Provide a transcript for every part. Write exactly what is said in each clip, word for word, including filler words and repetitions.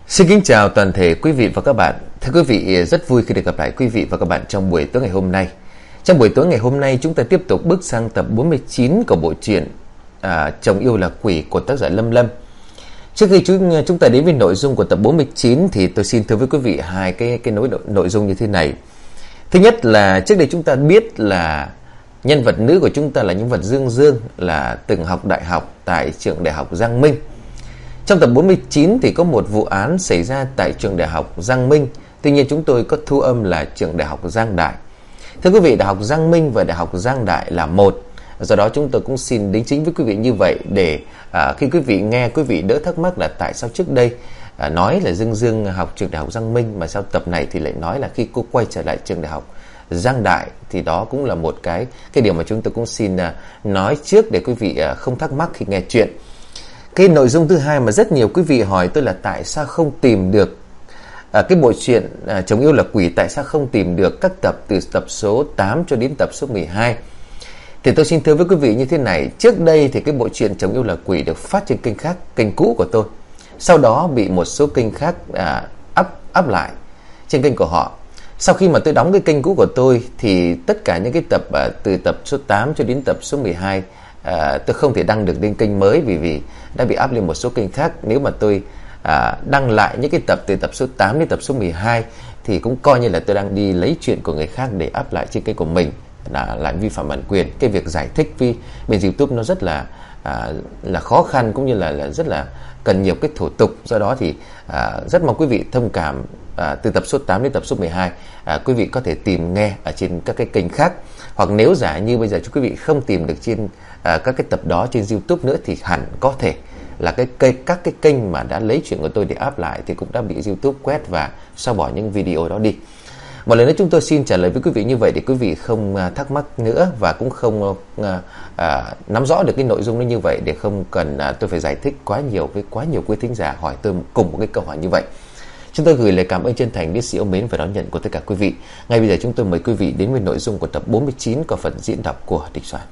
Xin kính chào toàn thể quý vị và các bạn. Thưa quý vị, rất vui khi được gặp lại quý vị và các bạn trong buổi tối ngày hôm nay. Trong buổi tối ngày hôm nay, chúng ta tiếp tục bước sang tập bốn mươi chín của bộ truyện à, Chồng Yêu Là Quỷ của tác giả Lâm Lâm. Trước khi chúng, chúng ta đến với nội dung của tập bốn mươi chín thì tôi xin thưa với quý vị hai cái, cái nội, nội dung như thế này. Thứ nhất là trước đây chúng ta biết là nhân vật nữ của chúng ta là nhân vật Dương Dương, là từng học đại học tại trường đại học Giang Minh. Trong tập bốn mươi chín thì có một vụ án xảy ra tại trường đại học Giang Minh. Tuy nhiên chúng tôi có thu âm là trường đại học Giang Đại. Thưa quý vị, đại học Giang Minh và đại học Giang Đại là một. Do đó chúng tôi cũng xin đính chính với quý vị như vậy để à, khi quý vị nghe, quý vị đỡ thắc mắc là tại sao trước đây à, nói là Dương Dương học trường đại học Giang Minh, mà sau tập này thì lại nói là khi cô quay trở lại trường đại học Giang Đại. Thì đó cũng là một cái cái điều mà chúng tôi cũng xin à, nói trước để quý vị à, không thắc mắc khi nghe chuyện. Cái nội dung thứ hai mà rất nhiều quý vị hỏi tôi là tại sao không tìm được à, cái bộ truyện à, Chồng Yêu Là Quỷ, tại sao không tìm được các tập từ tập số tám cho đến tập số mười hai. Thì tôi xin thưa với quý vị như thế này. Trước đây thì cái bộ truyện Chồng Yêu Là Quỷ được phát trên kênh khác, kênh cũ của tôi. Sau đó bị một số kênh khác à, up, up lại trên kênh của họ. Sau khi mà tôi đóng cái kênh cũ của tôi thì tất cả những cái tập à, từ tập số tám cho đến tập số mười hai à, tôi không thể đăng được lên kênh mới vì vì đã bị up lên một số kênh khác. Nếu mà tôi à, đăng lại những cái tập từ tập số tám đến tập số mười hai thì cũng coi như là tôi đang đi lấy chuyện của người khác để up lại trên kênh của mình, là lại vi phạm bản quyền. Cái việc giải thích với bên YouTube nó rất là à, là khó khăn, cũng như là, là rất là cần nhiều cái thủ tục. Do đó thì à, rất mong quý vị thông cảm. À, từ tập số tám đến tập số mười hai à, quý vị có thể tìm nghe ở trên các cái kênh khác, hoặc nếu giả như bây giờ quý vị không tìm được trên à, các cái tập đó trên YouTube nữa thì hẳn có thể là cái cây các cái kênh mà đã lấy chuyện của tôi để up lại thì cũng đã bị YouTube quét và xóa bỏ những video đó đi. Một lần nữa chúng tôi xin trả lời với quý vị như vậy để quý vị không à, thắc mắc nữa và cũng không à, à, nắm rõ được cái nội dung nó như vậy, để không cần à, tôi phải giải thích quá nhiều với quá nhiều quý thính giả hỏi tôi cùng một cái câu hỏi như vậy. Chúng tôi gửi lời cảm ơn chân thành, biết sự yêu mến và đón nhận của tất cả quý vị. Ngay bây giờ chúng tôi mời quý vị đến với nội dung của tập bốn mươi chín có phần diễn đọc của Địch Soạn.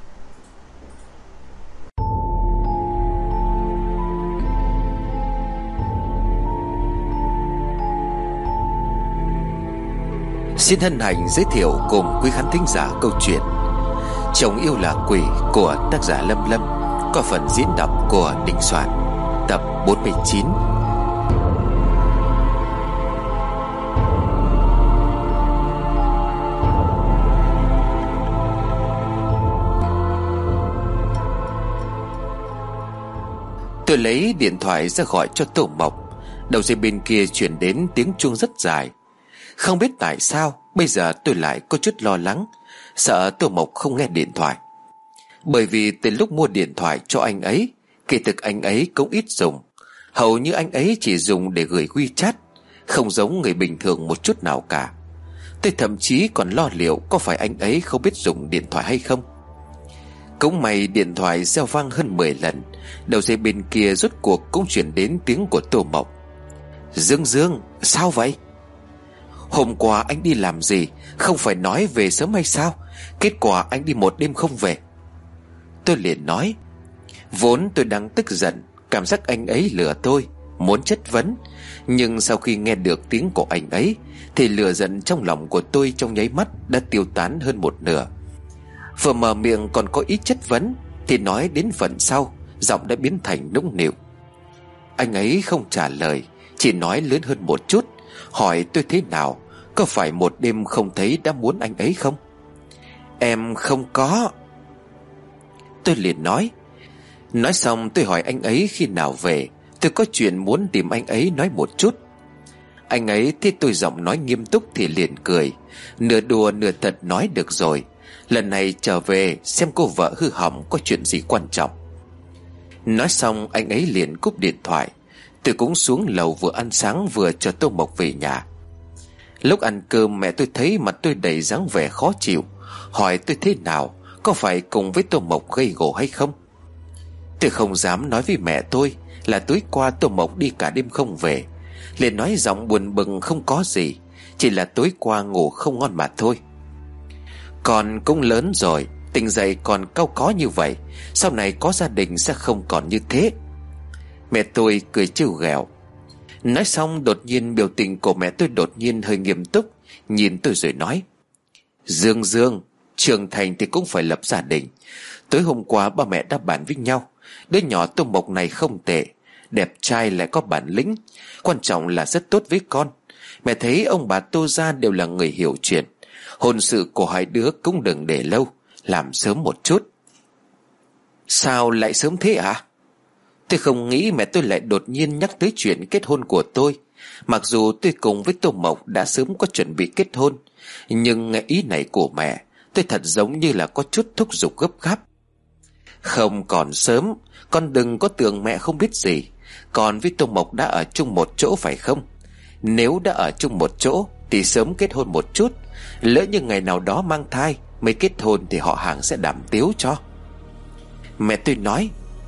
Xin hân hạnh giới thiệu cùng quý khán thính giả câu chuyện Chồng Yêu Là Quỷ của tác giả Lâm Lâm có phần diễn đọc của Đinh Soạn, tập bốn mươi chín. Tôi lấy điện thoại ra gọi cho Tô Mộc. Đầu dây bên kia chuyển đến tiếng chuông rất dài. Không biết tại sao bây giờ tôi lại có chút lo lắng, sợ Tô Mộc không nghe điện thoại. Bởi vì từ lúc mua điện thoại cho anh ấy, kỳ thực anh ấy cũng ít dùng. Hầu như anh ấy chỉ dùng để gửi WeChat, không giống người bình thường một chút nào cả. Tôi thậm chí còn lo liệu có phải anh ấy không biết dùng điện thoại hay không. Cũng may điện thoại reo vang hơn mười lần. Đầu dây bên kia rốt cuộc cũng chuyển đến tiếng của Tô Mộc. Dương Dương, sao vậy? Hôm qua anh đi làm gì? Không phải nói về sớm hay sao? Kết quả anh đi một đêm không về. Tôi liền nói, vốn tôi đang tức giận, cảm giác anh ấy lừa tôi, muốn chất vấn. Nhưng sau khi nghe được tiếng của anh ấy thì lửa giận trong lòng của tôi trong nháy mắt đã tiêu tán hơn một nửa. Vừa mở miệng còn có ý chất vấn thì nói đến phần sau, giọng đã biến thành nũng nịu. Anh ấy không trả lời, chỉ nói lớn hơn một chút, hỏi tôi thế nào, có phải một đêm không thấy đã muốn anh ấy không? Em không có. Tôi liền nói. Nói xong tôi hỏi anh ấy khi nào về, tôi có chuyện muốn tìm anh ấy nói một chút. Anh ấy thấy tôi giọng nói nghiêm túc thì liền cười, nửa đùa nửa thật nói được rồi, lần này trở về xem cô vợ hư hỏng có chuyện gì quan trọng. Nói xong anh ấy liền cúp điện thoại. Tôi cũng xuống lầu vừa ăn sáng vừa cho Tô Mộc về nhà. Lúc ăn cơm mẹ tôi thấy mặt tôi đầy dáng vẻ khó chịu, hỏi tôi thế nào, có phải cùng với Tô Mộc gây gổ hay không. Tôi không dám nói với mẹ tôi là tối qua Tô Mộc đi cả đêm không về, liền nói giọng buồn bực không có gì, chỉ là tối qua ngủ không ngon mà thôi. Con cũng lớn rồi, tỉnh dậy còn cau có như vậy, sau này có gia đình sẽ không còn như thế. Mẹ tôi cười trêu ghẹo. Nói xong đột nhiên biểu tình của mẹ tôi đột nhiên hơi nghiêm túc, nhìn tôi rồi nói: Dương Dương, trưởng thành thì cũng phải lập gia đình. Tối hôm qua ba mẹ đã bàn với nhau, đứa nhỏ Tô Mộc này không tệ, đẹp trai lại có bản lĩnh, quan trọng là rất tốt với con. Mẹ thấy ông bà Tô gia đều là người hiểu chuyện, hôn sự của hai đứa cũng đừng để lâu, làm sớm một chút. Sao lại sớm thế à? Tôi không nghĩ mẹ tôi lại đột nhiên nhắc tới chuyện kết hôn của tôi. Mặc dù tôi cùng với Tô Mộc đã sớm có chuẩn bị kết hôn, nhưng nghe ý này của mẹ, tôi thật giống như là có chút thúc giục gấp gáp. Không còn sớm, con đừng có tưởng mẹ không biết gì. Con với Tô Mộc đã ở chung một chỗ phải không? Nếu đã ở chung một chỗ thì sớm kết hôn một chút, lỡ như ngày nào đó mang thai mới kết hôn thì họ hàng sẽ đảm tiếu cho. Mẹ tôi nói: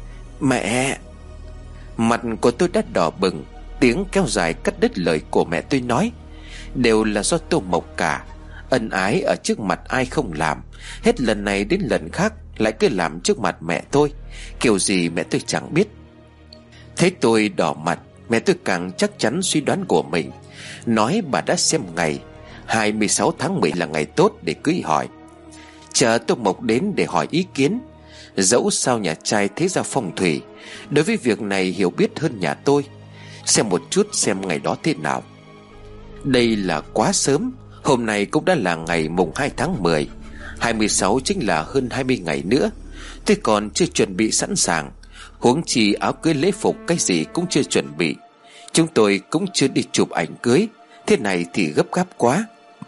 Mẹ. Mặt của tôi đã đỏ bừng, tiếng kéo dài cắt đứt lời của mẹ tôi nói: Đều là do Tô Mộc cả. Ân ái ở trước mặt ai không làm, hết lần này đến lần khác lại cứ làm trước mặt mẹ tôi. Kiểu gì mẹ tôi chẳng biết. Thấy tôi đỏ mặt, mẹ tôi càng chắc chắn suy đoán của mình, nói bà đã xem ngày hai mươi sáu tháng mười là ngày tốt để cưới hỏi, chờ Tô Mộc đến để hỏi ý kiến. Dẫu sao nhà trai thế gia phong thủy, đối với việc này hiểu biết hơn nhà tôi. Xem một chút xem ngày đó thế nào. Đây là quá sớm, hôm nay cũng đã là ngày mùng hai tháng mười, hai mươi sáu chính là hơn hai mươi ngày nữa. Tôi còn chưa chuẩn bị sẵn sàng, huống chi áo cưới lễ phục cái gì cũng chưa chuẩn bị. Chúng tôi cũng chưa đi chụp ảnh cưới, thế này thì gấp gáp quá.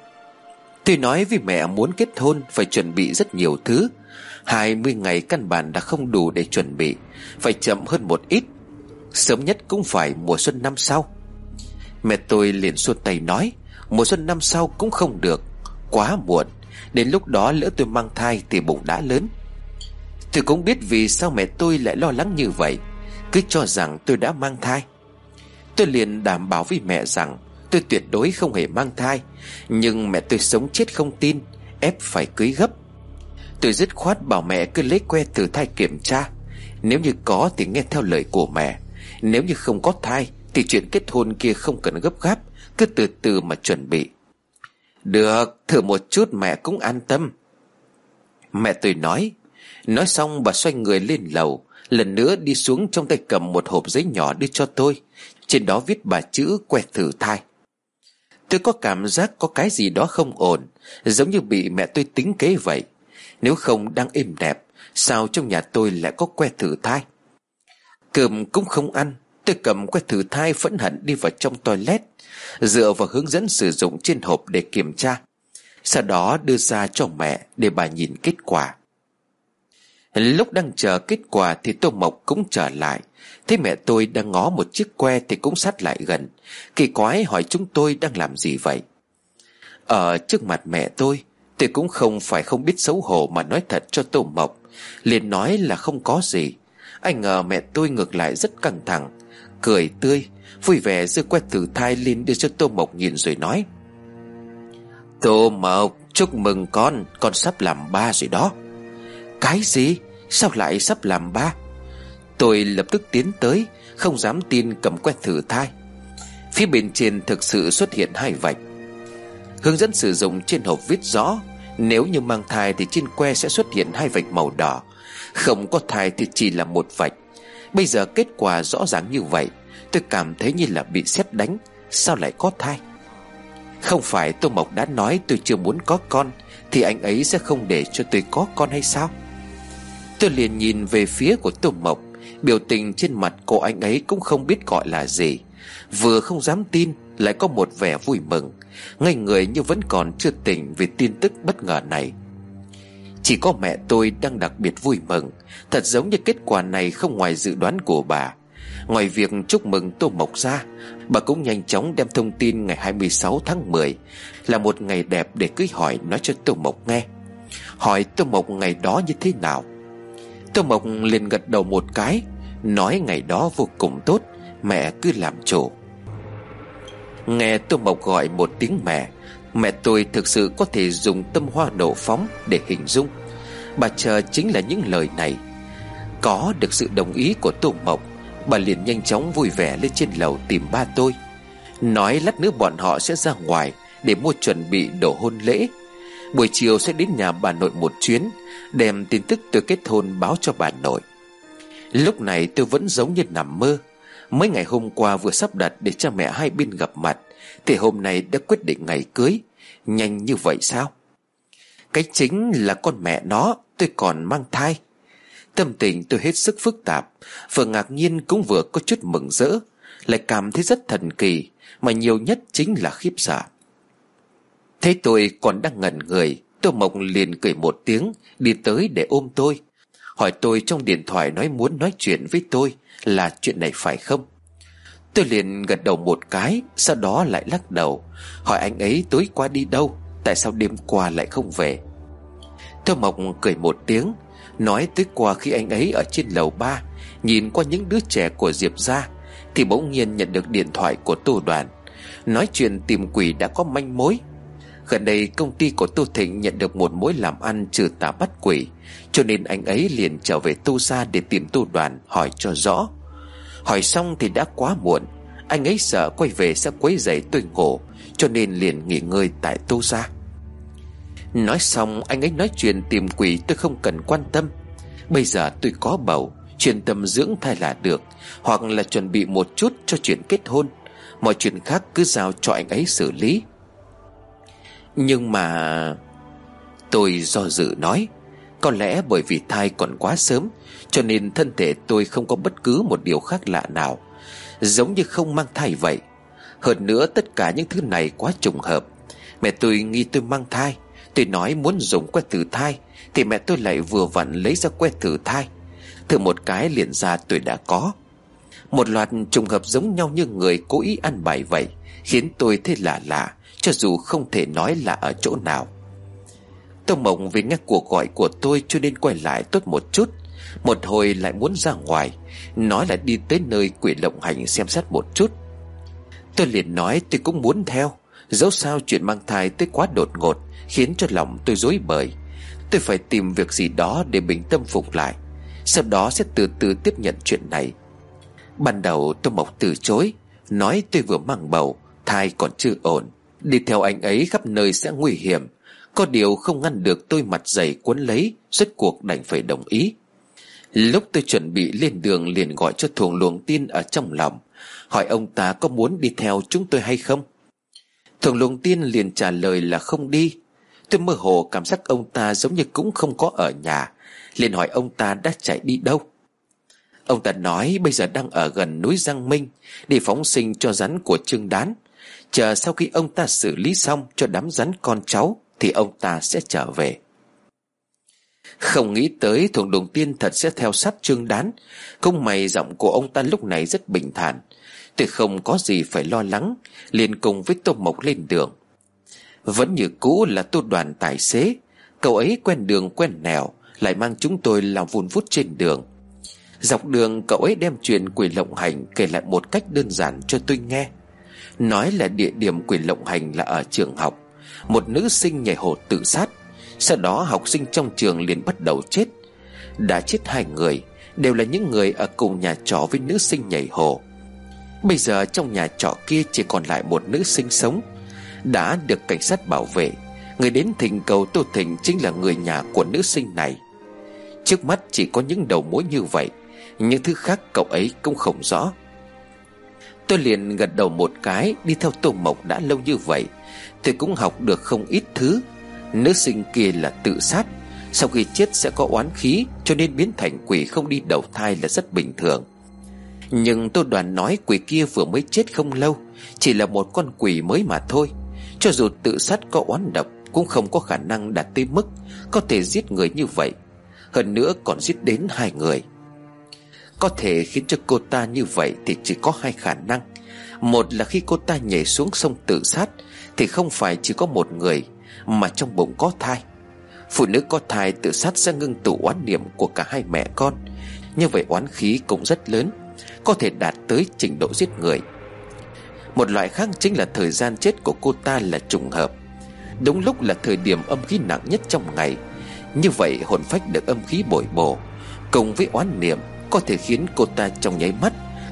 Tôi nói với mẹ muốn kết hôn phải chuẩn bị rất nhiều thứ, hai mươi ngày căn bản đã không đủ để chuẩn bị, phải chậm hơn một ít, sớm nhất cũng phải mùa xuân năm sau. Mẹ tôi liền xua tay nói: Mùa xuân năm sau cũng không được, quá muộn, đến lúc đó lỡ tôi mang thai thì bụng đã lớn. Tôi cũng biết vì sao mẹ tôi lại lo lắng như vậy, cứ cho rằng tôi đã mang thai. Tôi liền đảm bảo với mẹ rằng tôi tuyệt đối không hề mang thai, nhưng mẹ tôi sống chết không tin, ép phải cưới gấp. Tôi dứt khoát bảo mẹ cứ lấy que thử thai kiểm tra, nếu như có thì nghe theo lời của mẹ, nếu như không có thai thì chuyện kết hôn kia không cần gấp gáp, cứ từ từ mà chuẩn bị. Được, thử một chút mẹ cũng an tâm, mẹ tôi nói. Nói xong bà xoay người lên lầu, lần nữa đi xuống, trong tay cầm một hộp giấy nhỏ đưa cho tôi, trên đó viết ba chữ que thử thai. Tôi có cảm giác có cái gì đó không ổn, giống như bị mẹ tôi tính kế vậy. Nếu không đang êm đẹp, sao trong nhà tôi lại có que thử thai? Cơm cũng không ăn, tôi cầm que thử thai phẫn hận đi vào trong toilet, dựa vào hướng dẫn sử dụng trên hộp để kiểm tra, sau đó đưa ra cho mẹ để bà nhìn kết quả. Lúc đang chờ kết quả thì Tô Mộc cũng trở lại, thấy mẹ tôi đang ngó một chiếc que thì cũng sát lại gần, kỳ quái hỏi chúng tôi đang làm gì vậy. Ở trước mặt mẹ tôi, tôi cũng không phải không biết xấu hổ mà nói thật cho Tô Mộc, liền nói là không có gì. Anh ngờ mẹ tôi ngược lại rất căng thẳng, cười tươi vui vẻ giơ que thử thai lên đưa cho Tô Mộc nhìn rồi nói: Tô Mộc, chúc mừng con, con sắp làm ba rồi đó. Cái gì? Sao lại sắp làm ba? Tôi lập tức tiến tới, không dám tin, cầm que thử thai. Phía bên trên thực sự xuất hiện hai vạch. Hướng dẫn sử dụng trên hộp viết rõ, nếu như mang thai thì trên que sẽ xuất hiện hai vạch màu đỏ, không có thai thì chỉ là một vạch. Bây giờ kết quả rõ ràng như vậy, tôi cảm thấy như là bị sét đánh. Sao lại có thai? Không phải Tô Mộc đã nói tôi chưa muốn có con thì anh ấy sẽ không để cho tôi có con hay sao? Tôi liền nhìn về phía của Tô Mộc, biểu tình trên mặt cô anh ấy cũng không biết gọi là gì, vừa không dám tin lại có một vẻ vui mừng, ngây người như vẫn còn chưa tỉnh về tin tức bất ngờ này. Chỉ có mẹ tôi đang đặc biệt vui mừng, thật giống như kết quả này không ngoài dự đoán của bà. Ngoài việc chúc mừng Tô Mộc ra, bà cũng nhanh chóng đem thông tin ngày hai mươi sáu tháng mười là một ngày đẹp để cưới hỏi nói cho Tô Mộc nghe, hỏi Tô Mộc ngày đó như thế nào. Tô Mộc liền gật đầu một cái, nói ngày đó vô cùng tốt, mẹ cứ làm chủ. Nghe Tô Mộc gọi một tiếng mẹ, mẹ tôi thực sự có thể dùng tâm hoa nổ phóng để hình dung. Bà chờ chính là những lời này. Có được sự đồng ý của Tô Mộc, Bà liền nhanh chóng vui vẻ lên trên lầu tìm ba tôi, nói lát nữa bọn họ sẽ ra ngoài để mua chuẩn bị đồ hôn lễ. Buổi chiều sẽ đến nhà bà nội một chuyến, đem tin tức tôi kết hôn báo cho bà nội. Lúc này tôi vẫn giống như nằm mơ. Mấy ngày hôm qua vừa sắp đặt để cha mẹ hai bên gặp mặt, thì hôm nay đã quyết định ngày cưới. Nhanh như vậy sao? Cái chính là con mẹ nó, tôi còn mang thai. Tâm tình tôi hết sức phức tạp, vừa ngạc nhiên cũng vừa có chút mừng rỡ, lại cảm thấy rất thần kỳ, mà nhiều nhất chính là khiếp sợ. Thấy tôi còn đang ngẩn người, Tô Mộc liền cười một tiếng, đi tới để ôm tôi, hỏi tôi trong điện thoại nói muốn nói chuyện với tôi là chuyện này phải không. Tôi liền gật đầu một cái, sau đó lại lắc đầu, hỏi anh ấy tối qua đi đâu, tại sao đêm qua lại không về. Tô Mộc cười một tiếng, nói tối qua khi anh ấy ở trên lầu ba nhìn qua những đứa trẻ của Diệp gia, thì bỗng nhiên nhận được điện thoại của Tô Đoàn, nói chuyện tìm quỷ đã có manh mối. Gần đây công ty của Tô Thịnh nhận được một mối làm ăn trừ tà bắt quỷ, cho nên anh ấy liền trở về Tô gia để tìm Tô Đoàn hỏi cho rõ. Hỏi xong thì đã quá muộn, anh ấy sợ quay về sẽ quấy rầy tôi ngủ, cho nên liền nghỉ ngơi tại Tô gia. Nói xong anh ấy nói chuyện tìm quỷ tôi không cần quan tâm. Bây giờ tôi có bầu, chuyên tâm dưỡng thai là được, hoặc là chuẩn bị một chút cho chuyện kết hôn. Mọi chuyện khác cứ giao cho anh ấy xử lý. Nhưng mà... Tôi do dự nói, có lẽ bởi vì thai còn quá sớm, cho nên thân thể tôi không có bất cứ một điều khác lạ nào, giống như không mang thai vậy. Hơn nữa tất cả những thứ này quá trùng hợp. Mẹ tôi nghi tôi mang thai, tôi nói muốn dùng que thử thai, thì mẹ tôi lại vừa vặn lấy ra que thử thai. Thử một cái liền ra tôi đã có. Một loạt trùng hợp giống nhau như người cố ý ăn bài vậy, khiến tôi thấy lạ lạ, cho dù không thể nói là ở chỗ nào. Tô Mộc vì nghe cuộc gọi của tôi cho nên quay lại tốt một chút, một hồi lại muốn ra ngoài, nói là đi tới nơi quỷ lộng hành xem xét một chút. Tôi liền nói tôi cũng muốn theo, dẫu sao chuyện mang thai tới quá đột ngột, khiến cho lòng tôi rối bời. Tôi phải tìm việc gì đó để bình tâm phục lại, sau đó sẽ từ từ tiếp nhận chuyện này. Ban đầu Tô Mộc từ chối, nói tôi vừa mang bầu, thai còn chưa ổn, đi theo anh ấy khắp nơi sẽ nguy hiểm. Có điều không ngăn được tôi mặt dày cuốn lấy, rốt cuộc đành phải đồng ý. Lúc tôi chuẩn bị lên đường liền gọi cho Thuồng Luồng Tiên ở trong lòng, hỏi ông ta có muốn đi theo chúng tôi hay không. Thuồng Luồng Tiên liền trả lời là không đi. Tôi mơ hồ cảm giác ông ta giống như cũng không có ở nhà, liền hỏi ông ta đã chạy đi đâu. Ông ta nói bây giờ đang ở gần núi Giang Minh, đi phóng sinh cho rắn của Trương Đán. Chờ sau khi ông ta xử lý xong cho đám rắn con cháu thì ông ta sẽ trở về. Không nghĩ tới Thuồng Luồng Tiên thật sẽ theo sát Trương Đán. Không may giọng của ông ta lúc này rất bình thản. Tôi không có gì phải lo lắng, liền cùng với Tô Mộc lên đường. Vẫn như cũ là Tô Đoàn tài xế, cậu ấy quen đường quen nẻo, lại mang chúng tôi làm vun vút trên đường. Dọc đường cậu ấy đem chuyện quỷ lộng hành kể lại một cách đơn giản cho tôi nghe. Nói là địa điểm quỷ lộng hành là ở trường học, một nữ sinh nhảy hồ tự sát. Sau đó học sinh trong trường liền bắt đầu chết. Đã chết hai người, đều là những người ở cùng nhà trọ với nữ sinh nhảy hồ. Bây giờ trong nhà trọ kia chỉ còn lại một nữ sinh sống, đã được cảnh sát bảo vệ. Người đến thỉnh cầu Tô Thịnh chính là người nhà của nữ sinh này. Trước mắt chỉ có những đầu mối như vậy, những thứ khác cậu ấy cũng không rõ. Tôi liền gật đầu một cái. Đi theo Tô Mộc đã lâu như vậy, tôi cũng học được không ít thứ. Nữ sinh kia là tự sát, sau khi chết sẽ có oán khí, cho nên biến thành quỷ không đi đầu thai là rất bình thường. Nhưng Tô Đoàn nói quỷ kia vừa mới chết không lâu, chỉ là một con quỷ mới mà thôi. Cho dù tự sát có oán độc, cũng không có khả năng đạt tới mức có thể giết người như vậy. Hơn nữa còn giết đến hai người. Có thể khiến cho cô ta như vậy thì chỉ có hai khả năng. Một là khi cô ta nhảy xuống sông tự sát, thì không phải chỉ có một người, mà trong bụng có thai. Phụ nữ có thai tự sát sẽ ngưng tụ oán niệm của cả hai mẹ con. Như vậy oán khí cũng rất lớn, có thể đạt tới trình độ giết người. Một loại khác chính là thời gian chết của cô ta là trùng hợp, đúng lúc là thời điểm âm khí nặng nhất trong ngày. Như vậy hồn phách được âm khí bồi bổ cùng với oán niệm có thể khiến cô ta trong nháy mắt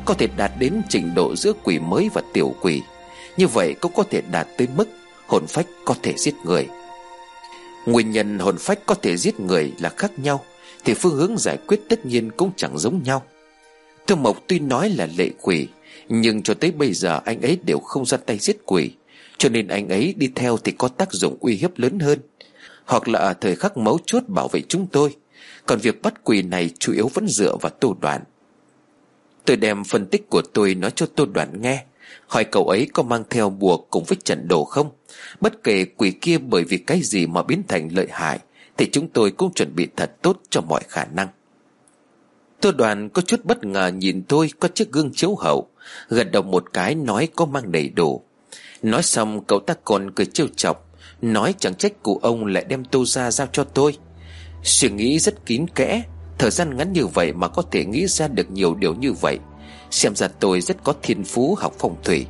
có thể đạt đến trình độ giữa quỷ mới và tiểu quỷ. Như vậy cũng có thể đạt tới mức hồn phách có thể giết người. Nguyên nhân hồn phách có thể giết người là khác nhau, thì phương hướng giải quyết tất nhiên cũng chẳng giống nhau. Tô Mộc tuy nói là lệ quỷ, nhưng cho tới bây giờ anh ấy đều không ra tay giết quỷ, cho nên anh ấy đi theo thì có tác dụng uy hiếp lớn hơn, hoặc là ở thời khắc mấu chốt bảo vệ chúng tôi. Còn việc bắt quỷ này chủ yếu vẫn dựa vào Tô Đoàn. Tôi đem phân tích của tôi nói cho Tô Đoàn nghe, hỏi cậu ấy có mang theo bùa cùng với trận đồ không. Bất kể quỷ kia bởi vì cái gì mà biến thành lợi hại, thì chúng tôi cũng chuẩn bị thật tốt cho mọi khả năng. Tô Đoàn có chút bất ngờ nhìn tôi có chiếc gương chiếu hậu, gật đầu một cái nói có mang đầy đủ. Nói xong cậu ta còn cười trêu chọc, nói chẳng trách cụ ông lại đem Tô ra giao cho tôi. Suy nghĩ rất kín kẽ, thời gian ngắn như vậy mà có thể nghĩ ra được nhiều điều như vậy, xem ra tôi rất có thiên phú học phong thủy.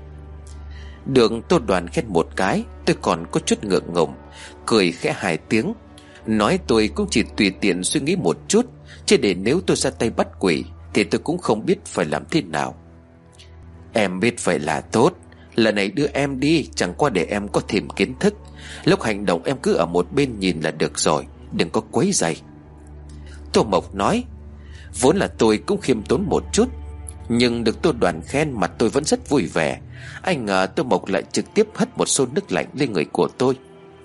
Được Tô Đoàn khen một cái, tôi còn có chút ngượng ngùng, cười khẽ hai tiếng, nói tôi cũng chỉ tùy tiện suy nghĩ một chút, chứ để nếu tôi ra tay bắt quỷ thì tôi cũng không biết phải làm thế nào. Em biết vậy là tốt, lần này đưa em đi chẳng qua để em có thêm kiến thức, lúc hành động em cứ ở một bên nhìn là được rồi, đừng có quấy rầy. Tô Mộc nói, vốn là tôi cũng khiêm tốn một chút, nhưng được Tô Đoàn khen mà tôi vẫn rất vui vẻ. Anh ngờ Tô Mộc lại trực tiếp hất một xô nước lạnh lên người của tôi.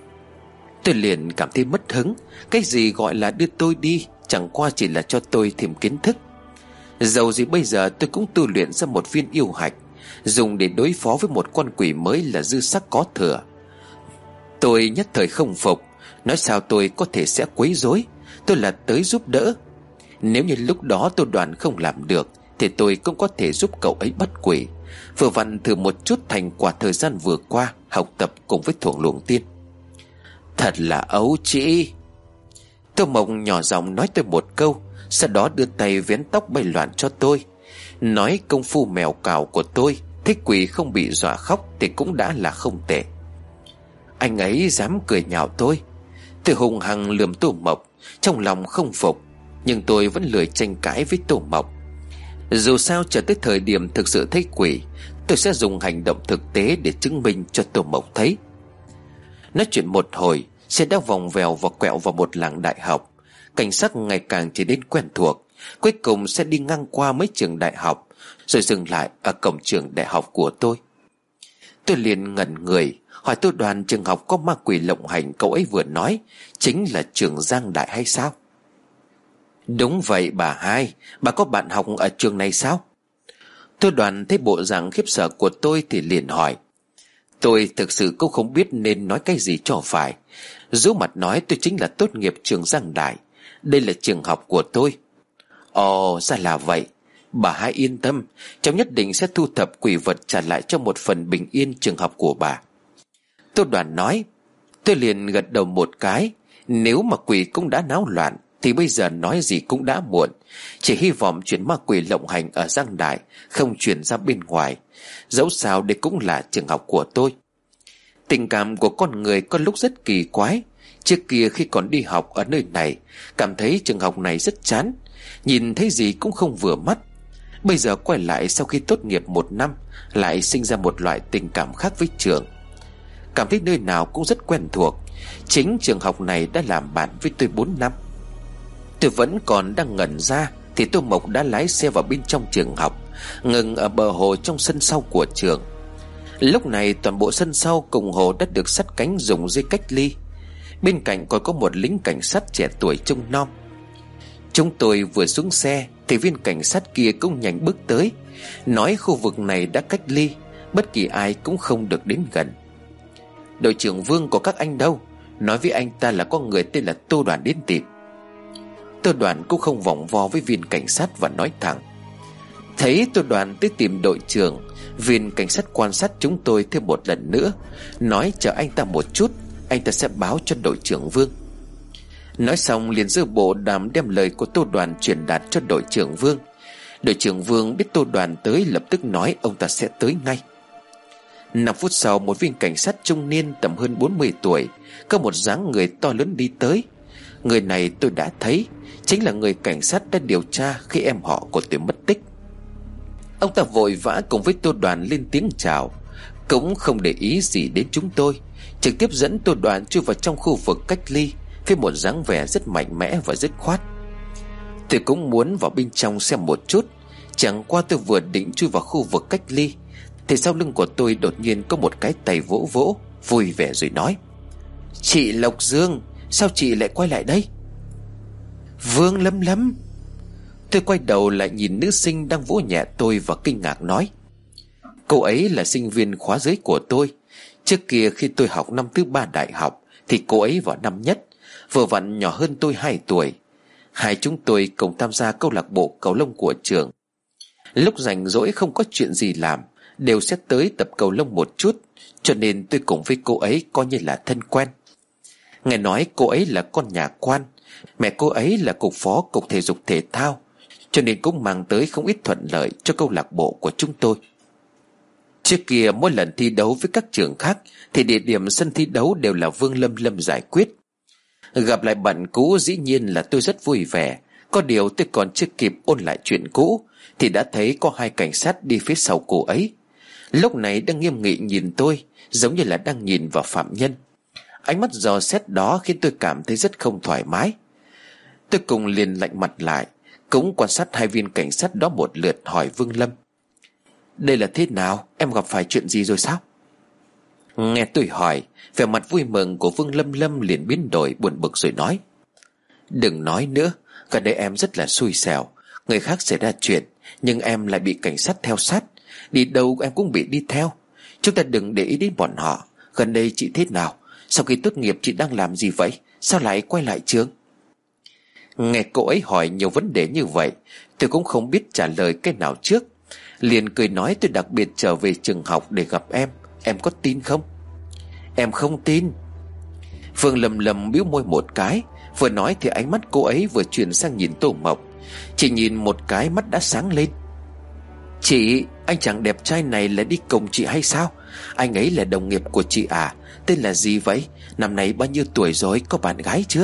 Tôi liền cảm thấy mất hứng. Cái gì gọi là đưa tôi đi, chẳng qua chỉ là cho tôi thêm kiến thức. Dầu gì bây giờ tôi cũng tu luyện ra một viên yêu hạch, dùng để đối phó với một con quỷ mới là dư sắc có thừa. Tôi nhất thời không phục, nói sao tôi có thể sẽ quấy rối, tôi là tới giúp đỡ. Nếu như lúc đó Tô Đoàn không làm được thì tôi cũng có thể giúp cậu ấy bắt quỷ, vừa vặn thử một chút thành quả thời gian vừa qua học tập cùng với Thuồng Luồng Tiên. Thật là ấu trĩ. Tô Mộc nhỏ giọng nói tôi một câu, sau đó đưa tay vén tóc bay loạn cho tôi, nói công phu mèo cào của tôi, thích quỷ không bị dọa khóc thì cũng đã là không tệ. Anh ấy dám cười nhạo tôi. Tôi hùng hăng lườm Tô Mộc, trong lòng không phục, nhưng tôi vẫn lười tranh cãi với Tô Mộc. Dù sao chờ tới thời điểm thực sự thấy quỷ, tôi sẽ dùng hành động thực tế để chứng minh cho Tô Mộc thấy. Nói chuyện một hồi, xe đã vòng vèo và quẹo vào một làng đại học. Cảnh sắc ngày càng trở nên quen thuộc. Cuối cùng sẽ đi ngang qua mấy trường đại học, rồi dừng lại ở cổng trường đại học của tôi. Tôi liền ngẩn người, hỏi Tô Đoàn trường học có ma quỷ lộng hành cậu ấy vừa nói chính là trường Giang Đại hay sao? Đúng vậy bà hai, bà có bạn học ở trường này sao? Tô Đoàn thấy bộ dạng khiếp sợ của tôi thì liền hỏi. Tôi thực sự cũng không biết nên nói cái gì cho phải. Rũ mặt nói tôi chính là tốt nghiệp trường Giang Đại, đây là trường học của tôi. Ồ, ra là vậy. Bà hai yên tâm, cháu nhất định sẽ thu thập quỷ vật trả lại cho một phần bình yên trường học của bà. Tô Đoàn nói. Tôi liền gật đầu một cái. Nếu mà quỷ cũng đã náo loạn thì bây giờ nói gì cũng đã muộn. Chỉ hy vọng chuyện ma quỷ lộng hành ở Giang Đại không truyền ra bên ngoài. Dẫu sao đây cũng là trường học của tôi. Tình cảm của con người có lúc rất kỳ quái. Trước kia khi còn đi học ở nơi này, cảm thấy trường học này rất chán, nhìn thấy gì cũng không vừa mắt. Bây giờ quay lại sau khi tốt nghiệp một năm, lại sinh ra một loại tình cảm khác với trường. Cảm thấy nơi nào cũng rất quen thuộc. Chính trường học này đã làm bạn với tôi bốn năm. Tôi vẫn còn đang ngẩn ra thì Tô Mộc đã lái xe vào bên trong trường học, ngừng ở bờ hồ trong sân sau của trường. Lúc này toàn bộ sân sau cùng hồ đã được sắt cánh dùng dây cách ly. Bên cạnh còn có một lính cảnh sát trẻ tuổi trông nom. Chúng tôi vừa xuống xe thì viên cảnh sát kia cũng nhanh bước tới, nói khu vực này đã cách ly, bất kỳ ai cũng không được đến gần. Đội trưởng Vương của các anh đâu? Nói với anh ta là có người tên là Tô Đoàn đến tìm. Tô Đoàn cũng không vòng vo với viên cảnh sát và nói thẳng. Thấy Tô Đoàn tới tìm đội trưởng, viên cảnh sát quan sát chúng tôi thêm một lần nữa, nói chờ anh ta một chút, anh ta sẽ báo cho đội trưởng Vương. Nói xong liền giơ bộ đàm đem lời của Tô Đoàn truyền đạt cho đội trưởng Vương. Đội trưởng Vương biết Tô Đoàn tới lập tức nói ông ta sẽ tới ngay. Năm phút sau, một viên cảnh sát trung niên tầm hơn bốn mươi tuổi, có một dáng người to lớn đi tới. Người này tôi đã thấy, chính là người cảnh sát đã điều tra khi em họ của tôi mất tích. Ông ta vội vã cùng với Tô Đoàn lên tiếng chào, cũng không để ý gì đến chúng tôi, trực tiếp dẫn Tô Đoàn chui vào trong khu vực cách ly với một dáng vẻ rất mạnh mẽ và dứt khoát. Tôi cũng muốn vào bên trong xem một chút. Chẳng qua tôi vừa định chui vào khu vực cách ly thì sau lưng của tôi đột nhiên có một cái tay vỗ vỗ, vui vẻ rồi nói: "Chị Lộc Dương, sao chị lại quay lại đây?" "Vương Lâm Lâm." Tôi quay đầu lại nhìn nữ sinh đang vỗ nhẹ tôi và kinh ngạc nói: "Cô ấy là sinh viên khóa dưới của tôi. Trước kia khi tôi học năm thứ ba đại học thì cô ấy vào năm nhất, vừa vặn nhỏ hơn tôi hai tuổi. Hai chúng tôi cùng tham gia câu lạc bộ cầu lông của trường. Lúc rảnh rỗi không có chuyện gì làm đều sẽ tới tập cầu lông một chút, cho nên tôi cùng với cô ấy coi như là thân quen. Nghe nói cô ấy là con nhà quan, mẹ cô ấy là cục phó cục thể dục thể thao, cho nên cũng mang tới không ít thuận lợi cho câu lạc bộ của chúng tôi. Trước kia mỗi lần thi đấu với các trường khác thì địa điểm sân thi đấu đều là Vương Lâm Lâm giải quyết. Gặp lại bạn cũ dĩ nhiên là tôi rất vui vẻ. Có điều tôi còn chưa kịp ôn lại chuyện cũ thì đã thấy có hai cảnh sát đi phía sau cô ấy. Lúc này đang nghiêm nghị nhìn tôi, giống như là đang nhìn vào phạm nhân. Ánh mắt dò xét đó khiến tôi cảm thấy rất không thoải mái. Tôi cùng liền lạnh mặt lại, cũng quan sát hai viên cảnh sát đó một lượt, hỏi Vương Lâm: "Đây là thế nào? Em gặp phải chuyện gì rồi sao?" Nghe tôi hỏi, vẻ mặt vui mừng của Vương Lâm Lâm liền biến đổi buồn bực rồi nói: "Đừng nói nữa, gần đây em rất là xui xẻo. Người khác xảy ra chuyện nhưng em lại bị cảnh sát theo sát. Đi đâu em cũng bị đi theo. Chúng ta đừng để ý đến bọn họ. Gần đây chị thế nào? Sau khi tốt nghiệp chị đang làm gì vậy? Sao lại quay lại trường?" Nghe cô ấy hỏi nhiều vấn đề như vậy, tôi cũng không biết trả lời cái nào trước, liền cười nói tôi đặc biệt trở về trường học để gặp em. Em có tin không? "Em không tin." Phương Lâm Lâm bĩu môi một cái, vừa nói thì ánh mắt cô ấy vừa chuyển sang nhìn Tô Mộc. Chỉ nhìn một cái mắt đã sáng lên. "Chị, anh chàng đẹp trai này là đi cùng chị hay sao? Anh ấy là đồng nghiệp của chị à? Tên là gì vậy? Năm nay bao nhiêu tuổi rồi? Có bạn gái chưa?"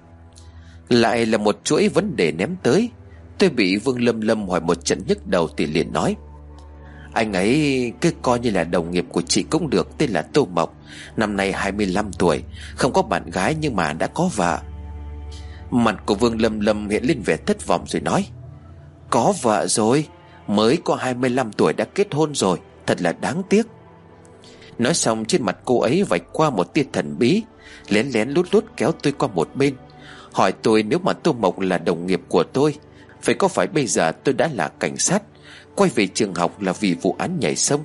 Lại là một chuỗi vấn đề ném tới. Tôi bị Vương Lâm Lâm hỏi một trận nhức đầu thì liền nói: "Anh ấy cứ coi như là đồng nghiệp của chị cũng được, tên là Tô Mộc. Năm nay hai mươi lăm tuổi, không có bạn gái nhưng mà đã có vợ." Mặt của Vương Lâm Lâm hiện lên vẻ thất vọng rồi nói: "Có vợ rồi? Mới có hai mươi lăm tuổi đã kết hôn rồi, thật là đáng tiếc." Nói xong trên mặt cô ấy vạch qua một tia thần bí, lén lén lút lút kéo tôi qua một bên, hỏi tôi nếu mà Tô Mộc là đồng nghiệp của tôi, vậy có phải bây giờ tôi đã là cảnh sát, quay về trường học là vì vụ án nhảy sông?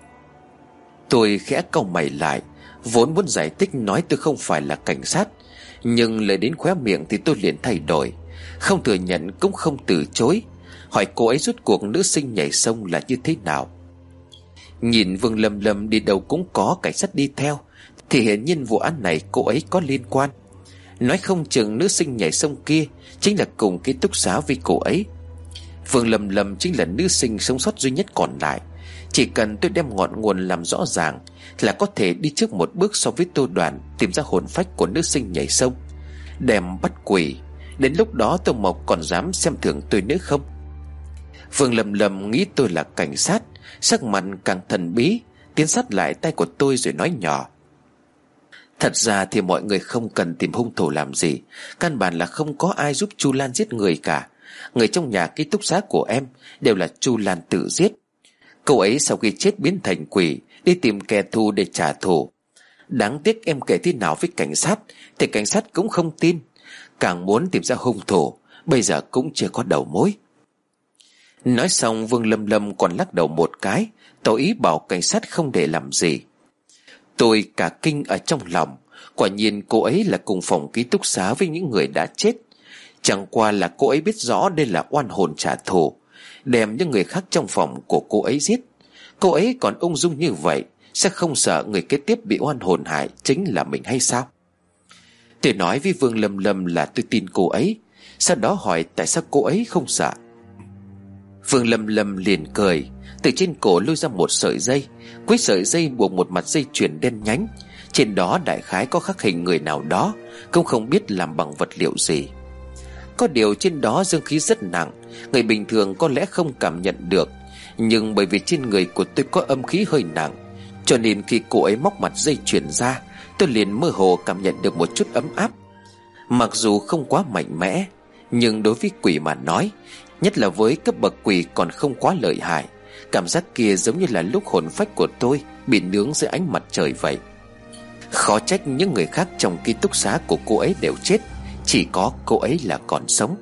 Tôi khẽ cau mày lại, vốn muốn giải thích nói tôi không phải là cảnh sát, nhưng lời đến khóe miệng thì tôi liền thay đổi, không thừa nhận cũng không từ chối, hỏi cô ấy rốt cuộc nữ sinh nhảy sông là như thế nào. Nhìn Vương Lâm Lâm đi đâu cũng có cảnh sát đi theo, thì hiển nhiên vụ án này cô ấy có liên quan. Nói không chừng nữ sinh nhảy sông kia chính là cùng ký túc xá với cô ấy. Vương Lâm Lâm chính là nữ sinh sống sót duy nhất còn lại. Chỉ cần tôi đem ngọn nguồn làm rõ ràng là có thể đi trước một bước so với Tô Đoàn, tìm ra hồn phách của nữ sinh nhảy sông, đem bắt quỷ. Đến lúc đó Tô Mộc còn dám xem thường tôi nữa không? Vương Lâm Lâm nghĩ tôi là cảnh sát, sắc mặt càng thần bí, tiến sát lại tay của tôi rồi nói nhỏ: "Thật ra thì mọi người không cần tìm hung thủ làm gì. Căn bản là không có ai giúp Chu Lan giết người cả. Người trong nhà ký túc xá của em đều là Chu Lan tự giết. Cô ấy sau khi chết biến thành quỷ, đi tìm kẻ thù để trả thù. Đáng tiếc em kể thế nào với cảnh sát thì cảnh sát cũng không tin. Càng muốn tìm ra hung thủ, bây giờ cũng chưa có đầu mối." Nói xong Vương Lâm Lâm còn lắc đầu một cái, tỏ ý bảo cảnh sát không để làm gì. Tôi cả kinh ở trong lòng. Quả nhiên cô ấy là cùng phòng ký túc xá với những người đã chết. Chẳng qua là cô ấy biết rõ đây là oan hồn trả thù, đem những người khác trong phòng của cô ấy giết. Cô ấy còn ung dung như vậy, sẽ không sợ người kế tiếp bị oan hồn hại chính là mình hay sao? Tôi nói với Vương Lâm Lâm là tôi tin cô ấy, sau đó hỏi tại sao cô ấy không sợ. Vương Lâm Lâm liền cười, từ trên cổ lôi ra một sợi dây. Cuối sợi dây buộc một mặt dây chuyền đen nhánh, trên đó đại khái có khắc hình người nào đó, cũng không biết làm bằng vật liệu gì. Có điều trên đó dương khí rất nặng, người bình thường có lẽ không cảm nhận được, Nhưng bởi vì trên người của tôi có âm khí hơi nặng, cho nên khi cô ấy móc mặt dây chuyền ra, tôi liền mơ hồ cảm nhận được một chút ấm áp. Mặc dù không quá mạnh mẽ, nhưng đối với quỷ mà nói, nhất là với cấp bậc quỷ còn không quá lợi hại, cảm giác kia giống như là lúc hồn phách của tôi bị nướng dưới ánh mặt trời vậy. Khó trách những người khác trong ký túc xá của cô ấy đều chết, chỉ có cô ấy là còn sống.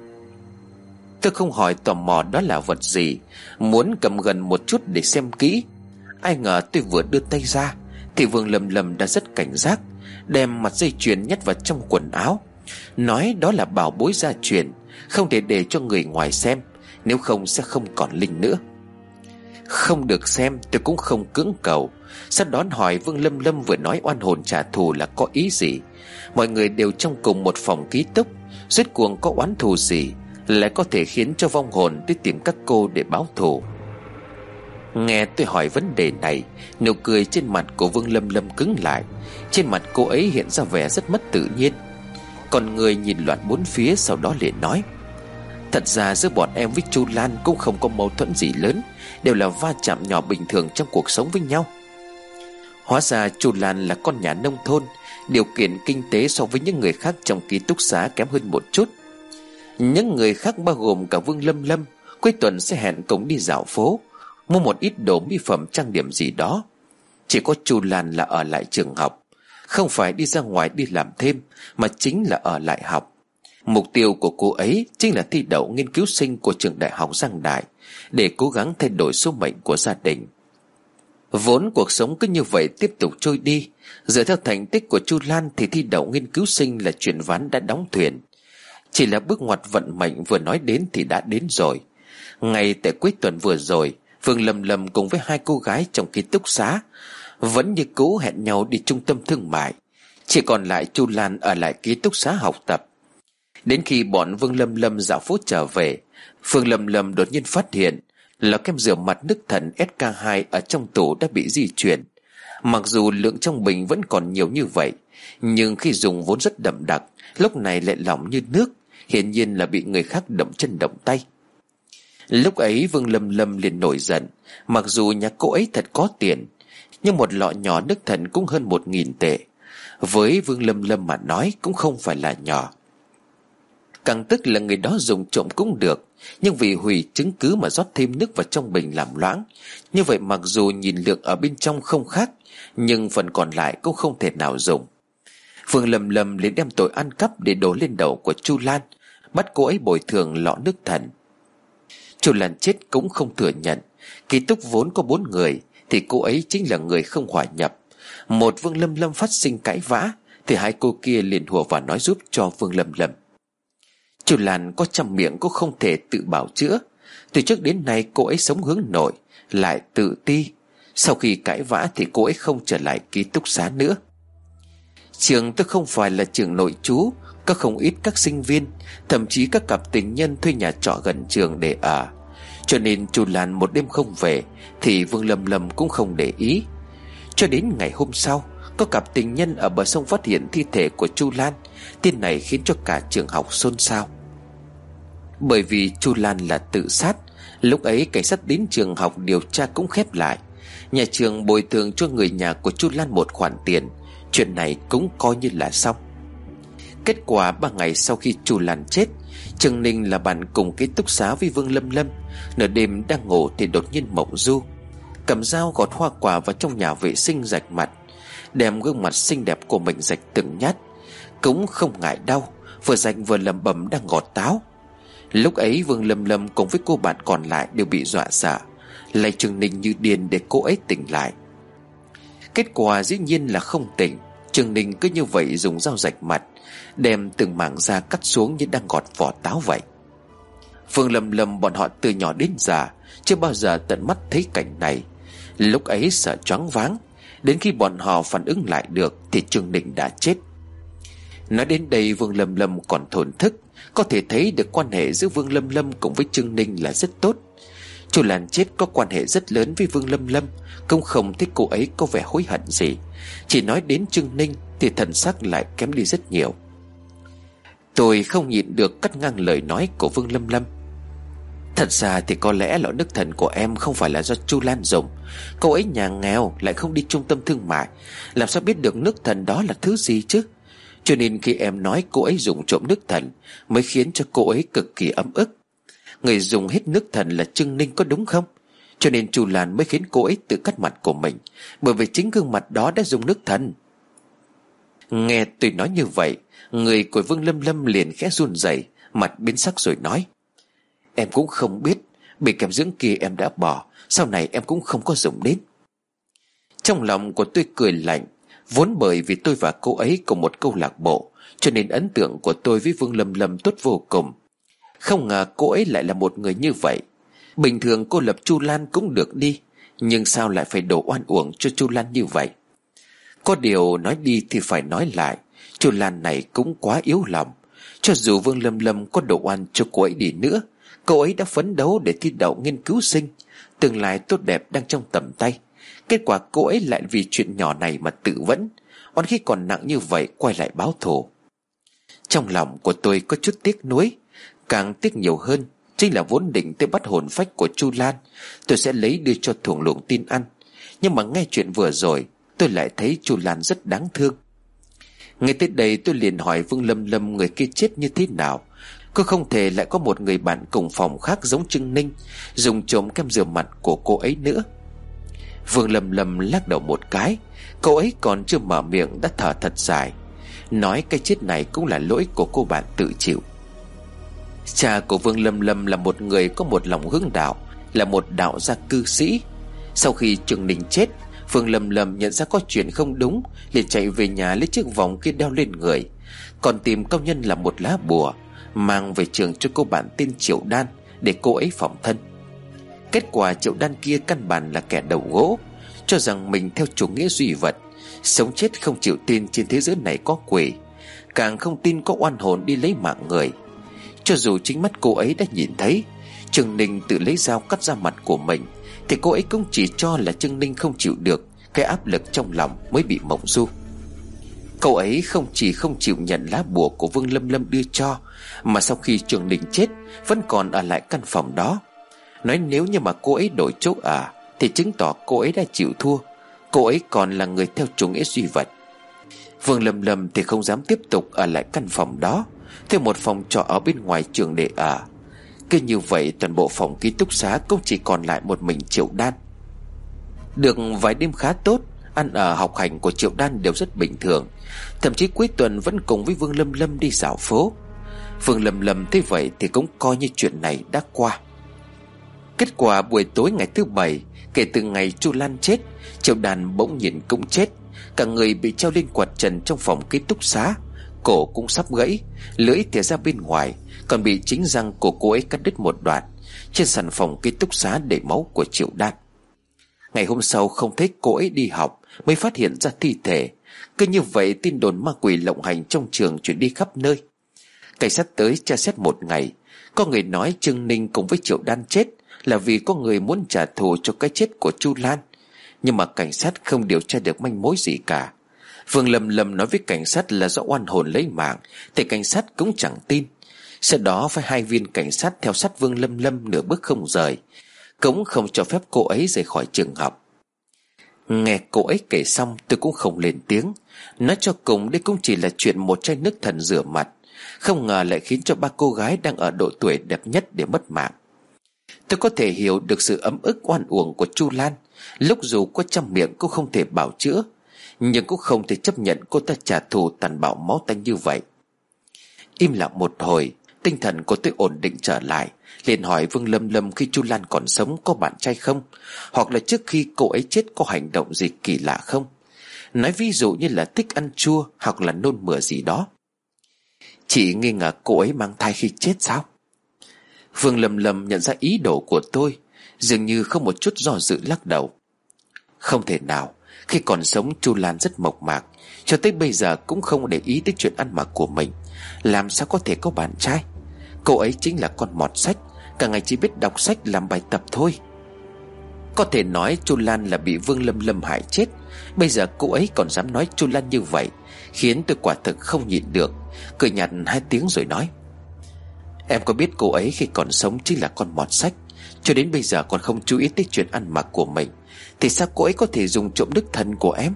Tôi không hỏi tò mò đó là vật gì, muốn cầm gần một chút để xem kỹ. Ai ngờ tôi vừa đưa tay ra thì Vương Lâm Lâm đã rất cảnh giác, đem mặt dây chuyền nhét vào trong quần áo, nói đó là bảo bối gia truyền, không thể để cho người ngoài xem, nếu không sẽ không còn linh nữa. Không được xem tôi cũng không cưỡng cầu. Sau đó hỏi Vương Lâm Lâm vừa nói oan hồn trả thù là có ý gì. Mọi người đều trong cùng một phòng ký túc, rốt cuộc có oán thù gì lại có thể khiến cho vong hồn đi tìm các cô để báo thù. Nghe tôi hỏi vấn đề này, nụ cười trên mặt của Vương Lâm Lâm cứng lại. Trên mặt cô ấy hiện ra vẻ rất mất tự nhiên. Còn người nhìn loạn bốn phía, sau đó liền nói: thật ra giữa bọn em với Chu Lan cũng không có mâu thuẫn gì lớn, đều là va chạm nhỏ bình thường trong cuộc sống với nhau. Hóa ra Chu Lan là con nhà nông thôn, điều kiện kinh tế so với những người khác trong ký túc xá kém hơn một chút. Những người khác bao gồm cả Vương Lâm Lâm cuối tuần sẽ hẹn cùng đi dạo phố, mua một ít đồ mỹ phẩm trang điểm gì đó. Chỉ có Chu Lan là ở lại trường học, không phải đi ra ngoài đi làm thêm, mà chính là ở lại học. Mục tiêu của cô ấy chính là thi đậu nghiên cứu sinh của trường đại học Giang Đại, để cố gắng thay đổi số mệnh của gia đình. Vốn cuộc sống cứ như vậy tiếp tục trôi đi. Dựa theo thành tích của Chu Lan thì thi đậu nghiên cứu sinh là chuyện ván đã đóng thuyền. Chỉ là bước ngoặt vận mệnh vừa nói đến thì đã đến rồi. Ngay tại cuối tuần vừa rồi, Vương Lâm Lâm cùng với hai cô gái trong ký túc xá vẫn như cũ hẹn nhau đi trung tâm thương mại. Chỉ còn lại Chu Lan ở lại ký túc xá học tập. Đến khi bọn Vương Lâm Lâm dạo phố trở về, Vương Lâm Lâm đột nhiên phát hiện là kem rửa mặt nước thần ét ca hai ở trong tủ đã bị di chuyển. Mặc dù lượng trong bình vẫn còn nhiều như vậy, nhưng khi dùng vốn rất đậm đặc, lúc này lại lỏng như nước, hiển nhiên là bị người khác động chân động tay. Lúc ấy Vương Lâm Lâm liền nổi giận. Mặc dù nhà cô ấy thật có tiền, nhưng một lọ nhỏ nước thần cũng hơn một nghìn tệ. Với Vương Lâm Lâm mà nói cũng không phải là nhỏ. Càng tức là người đó dùng trộm cũng được, nhưng vì hủy chứng cứ mà rót thêm nước vào trong bình làm loãng. Như vậy mặc dù nhìn lượng ở bên trong không khác, nhưng phần còn lại cũng không thể nào dùng. Vương Lâm Lâm liền đem tội ăn cắp để đổ lên đầu của Chu Lan, bắt cô ấy bồi thường lọ nước thần. Chu Lan chết cũng không thừa nhận. Ký túc vốn có bốn người thì cô ấy chính là người không hòa nhập. Một Vương Lâm Lâm phát sinh cãi vã thì hai cô kia liền hùa vào nói giúp cho Vương Lâm Lâm. Chu Lan có trăm miệng cũng không thể tự bảo chữa. Từ trước đến nay cô ấy sống hướng nội, lại tự ti. Sau khi cãi vã thì cô ấy không trở lại ký túc xá nữa. Trường tôi không phải là trường nội trú, có không ít các sinh viên, thậm chí các cặp tình nhân thuê nhà trọ gần trường để ở. Cho nên Chu Lan một đêm không về thì Vương Lâm Lâm cũng không để ý. Cho đến ngày hôm sau, có cặp tình nhân ở bờ sông phát hiện thi thể của Chu Lan. Tin này khiến cho cả trường học xôn xao. Bởi vì Chu Lan là tự sát, lúc ấy cảnh sát đến trường học điều tra cũng khép lại. Nhà trường bồi thường cho người nhà của Chu Lan một khoản tiền. Chuyện này cũng coi như là xong. Kết quả ba ngày sau khi Chu Lan chết, Trương Ninh là bạn cùng ký túc xá với Vương Lâm Lâm. Nửa đêm đang ngủ thì đột nhiên mộng du, cầm dao gọt hoa quả vào trong nhà vệ sinh rạch mặt, đem gương mặt xinh đẹp của mình rạch từng nhát. Cũng không ngại đau, vừa rạch vừa lẩm bẩm đang gọt táo. Lúc ấy Vương Lâm Lâm cùng với cô bạn còn lại đều bị dọa sợ, lay Trương Ninh như điên để cô ấy tỉnh lại. Kết quả dĩ nhiên là không tỉnh. Trương Ninh cứ như vậy dùng dao rạch mặt, đem từng mảng da cắt xuống như đang gọt vỏ táo vậy. Vương Lâm Lâm bọn họ từ nhỏ đến già chưa bao giờ tận mắt thấy cảnh này. Lúc ấy sợ choáng váng. Đến khi bọn họ phản ứng lại được thì Trương Ninh đã chết. Nói đến đây Vương Lâm Lâm còn thổn thức. Có thể thấy được quan hệ giữa Vương Lâm Lâm cùng với Trương Ninh là rất tốt. Chu Lan chết có quan hệ rất lớn với Vương Lâm Lâm, cũng không thích cô ấy có vẻ hối hận gì. Chỉ nói đến Trương Ninh thì thần sắc lại kém đi rất nhiều. Tôi không nhịn được cắt ngang lời nói của Vương Lâm Lâm. Thật ra thì có lẽ lọ nước thần của em không phải là do Chu Lan dùng. Cô ấy nhà nghèo, lại không đi trung tâm thương mại, làm sao biết được nước thần đó là thứ gì chứ. Cho nên khi em nói cô ấy dùng trộm nước thần mới khiến cho cô ấy cực kỳ ấm ức. Người dùng hết nước thần là Trương Ninh có đúng không? Cho nên Chu Lan mới khiến cô ấy tự cắt mặt của mình, bởi vì chính gương mặt đó đã dùng nước thần. Nghe tôi nói như vậy, người của Vương Lâm Lâm liền khẽ run rẩy, mặt biến sắc rồi nói: Em cũng không biết, bị kèm dưỡng kia em đã bỏ, sau này em cũng không có dùng đến. Trong lòng của tôi cười lạnh. Vốn bởi vì tôi và cô ấy cùng một câu lạc bộ, cho nên ấn tượng của tôi với Vương Lâm Lâm tốt vô cùng. Không ngờ cô ấy lại là một người như vậy. Bình thường cô lập Chu Lan cũng được đi, nhưng sao lại phải đổ oan uổng cho Chu Lan như vậy? Có điều nói đi thì phải nói lại, Chu Lan này cũng quá yếu lòng. Cho dù Vương Lâm Lâm có đổ oan cho cô ấy đi nữa, cô ấy đã phấn đấu để thi đậu nghiên cứu sinh, tương lai tốt đẹp đang trong tầm tay. Kết quả cô ấy lại vì chuyện nhỏ này mà tự vẫn, oán khí còn nặng như vậy quay lại báo thù. Trong lòng của tôi có chút tiếc nuối. Càng tiếc nhiều hơn chính là vốn định tới bắt hồn phách của Chu Lan, tôi sẽ lấy đưa cho Thuồng Luồng tin ăn. Nhưng mà nghe chuyện vừa rồi, tôi lại thấy Chu Lan rất đáng thương. Ngay tới đây tôi liền hỏi Vương Lâm Lâm người kia chết như thế nào. Cô không thể lại có một người bạn cùng phòng khác giống Trương Ninh dùng trộm kem rửa mặt của cô ấy nữa. Vương Lâm Lâm lắc đầu một cái. Cô ấy còn chưa mở miệng đã thở thật dài, nói cái chết này cũng là lỗi của cô bạn tự chịu. Cha của Vương Lâm Lâm là một người có một lòng hướng đạo, là một đạo gia cư sĩ. Sau khi Trương Ninh chết, Vương Lâm Lâm nhận ra có chuyện không đúng, liền chạy về nhà lấy chiếc vòng kia đeo lên người, còn tìm công nhân làm một lá bùa mang về trường cho cô bạn tên Triệu Đan để cô ấy phòng thân. Kết quả Triệu Đan kia căn bản là kẻ đầu gỗ, cho rằng mình theo chủ nghĩa duy vật, sống chết không chịu tin trên thế giới này có quỷ, càng không tin có oan hồn đi lấy mạng người. Cho dù chính mắt cô ấy đã nhìn thấy Trương Ninh tự lấy dao cắt ra mặt của mình, thì cô ấy cũng chỉ cho là Trương Ninh không chịu được cái áp lực trong lòng mới bị mộng du. Cậu ấy không chỉ không chịu nhận lá bùa của Vương Lâm Lâm đưa cho, mà sau khi Trương Ninh chết vẫn còn ở lại căn phòng đó, nói nếu như mà cô ấy đổi chỗ ở thì chứng tỏ cô ấy đã chịu thua, cô ấy còn là người theo chủ nghĩa duy vật. Vương Lâm Lâm thì không dám tiếp tục ở lại căn phòng đó, thêm một phòng trọ ở bên ngoài trường để ở. Cứ như vậy toàn bộ phòng ký túc xá cũng chỉ còn lại một mình Triệu Đan. Được vài đêm khá tốt, ăn ở học hành của Triệu Đan đều rất bình thường, thậm chí cuối tuần vẫn cùng với Vương Lâm Lâm đi dạo phố. Vương Lâm Lâm thấy vậy thì cũng coi như chuyện này đã qua. Kết quả buổi tối ngày thứ bảy, kể từ ngày Chu Lan chết, Triệu Đan bỗng nhiên cũng chết. Cả người bị treo lên quạt trần trong phòng ký túc xá, cổ cũng sắp gãy, lưỡi thìa ra bên ngoài, còn bị chính răng của cô ấy cắt đứt một đoạn. Trên sàn phòng ký túc xá để máu của Triệu Đan. Ngày hôm sau không thấy cô ấy đi học, mới phát hiện ra thi thể. Cứ như vậy tin đồn ma quỷ lộng hành trong trường chuyển đi khắp nơi. Cảnh sát tới tra xét một ngày, có người nói Trương Ninh cùng với Triệu Đan chết là vì có người muốn trả thù cho cái chết của Chu Lan. Nhưng mà cảnh sát không điều tra được manh mối gì cả. Vương Lâm Lâm nói với cảnh sát là do oan hồn lấy mạng, thì cảnh sát cũng chẳng tin. Sau đó phải hai viên cảnh sát theo sát Vương Lâm Lâm nửa bước không rời, cũng không cho phép cô ấy rời khỏi trường học. Nghe cô ấy kể xong tôi cũng không lên tiếng. Nói cho cùng đây cũng chỉ là chuyện một chai nước thần rửa mặt, không ngờ lại khiến cho ba cô gái đang ở độ tuổi đẹp nhất để mất mạng. Tôi có thể hiểu được sự ấm ức oan uổng của Chu Lan, lúc dù có trăm miệng cũng không thể bảo chữa, nhưng cũng không thể chấp nhận cô ta trả thù tàn bạo máu tanh như vậy. Im lặng một hồi, tinh thần của tôi ổn định trở lại, liền hỏi Vương Lâm Lâm khi Chu Lan còn sống có bạn trai không, hoặc là trước khi cô ấy chết có hành động gì kỳ lạ không, nói ví dụ như là thích ăn chua hoặc là nôn mửa gì đó. Chị nghi ngờ cô ấy mang thai khi chết sao? Vương Lâm Lâm nhận ra ý đồ của tôi, dường như không một chút do dự lắc đầu. Không thể nào, khi còn sống Chu Lan rất mộc mạc, cho tới bây giờ cũng không để ý tới chuyện ăn mặc của mình, làm sao có thể có bạn trai? Cô ấy chính là con mọt sách, cả ngày chỉ biết đọc sách làm bài tập thôi. Có thể nói Chu Lan là bị Vương Lâm Lâm hại chết, bây giờ cô ấy còn dám nói Chu Lan như vậy, khiến tôi quả thực không nhịn được, cười nhạt hai tiếng rồi nói: Em có biết cô ấy khi còn sống chính là con mọt sách, cho đến bây giờ còn không chú ý tới chuyện ăn mặc của mình, thì sao cô ấy có thể dùng trộm đức thần của em?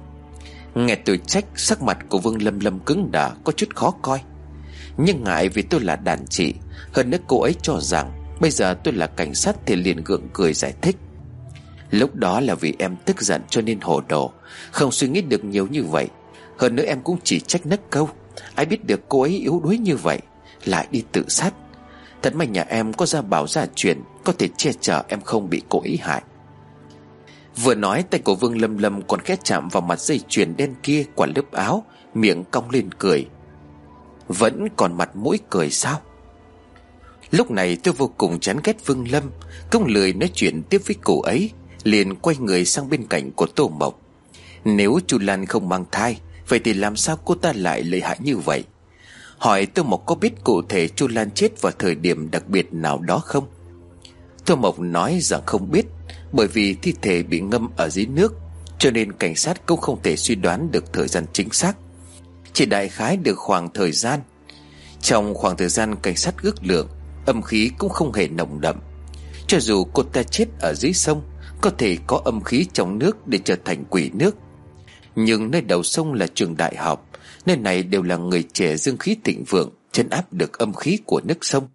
Nghe tôi trách, sắc mặt của Vương Lâm Lâm cứng đờ, có chút khó coi. Nhưng ngại vì tôi là đàn chị, hơn nữa cô ấy cho rằng bây giờ tôi là cảnh sát, thì liền gượng cười giải thích: Lúc đó là vì em tức giận cho nên hồ đồ, không suy nghĩ được nhiều như vậy. Hơn nữa em cũng chỉ trách nấc câu, ai biết được cô ấy yếu đuối như vậy lại đi tự sát. Thật may nhà em có gia bảo gia truyền, có thể che chở em không bị cô ấy hại. Vừa nói, tay của Vương Lâm Lâm còn khẽ chạm vào mặt dây chuyền đen kia qua lớp áo, miệng cong lên cười. Vẫn còn mặt mũi cười sao? Lúc này tôi vô cùng chán ghét Vương Lâm, không lười nói chuyện tiếp với cô ấy, liền quay người sang bên cạnh của Tô Mộc. Nếu Chu Lan không mang thai, vậy thì làm sao cô ta lại lợi hại như vậy? Hỏi Tô Mộc có biết cụ thể Chu Lan chết vào thời điểm đặc biệt nào đó không? Tô Mộc nói rằng không biết, bởi vì thi thể bị ngâm ở dưới nước, cho nên cảnh sát cũng không thể suy đoán được thời gian chính xác, chỉ đại khái được khoảng thời gian. Trong khoảng thời gian cảnh sát ước lượng, âm khí cũng không hề nồng đậm. Cho dù cô ta chết ở dưới sông, có thể có âm khí trong nước để trở thành quỷ nước. Nhưng nơi đầu sông là trường đại học, nơi này đều là người trẻ dương khí thịnh vượng, trấn áp được âm khí của nước sông.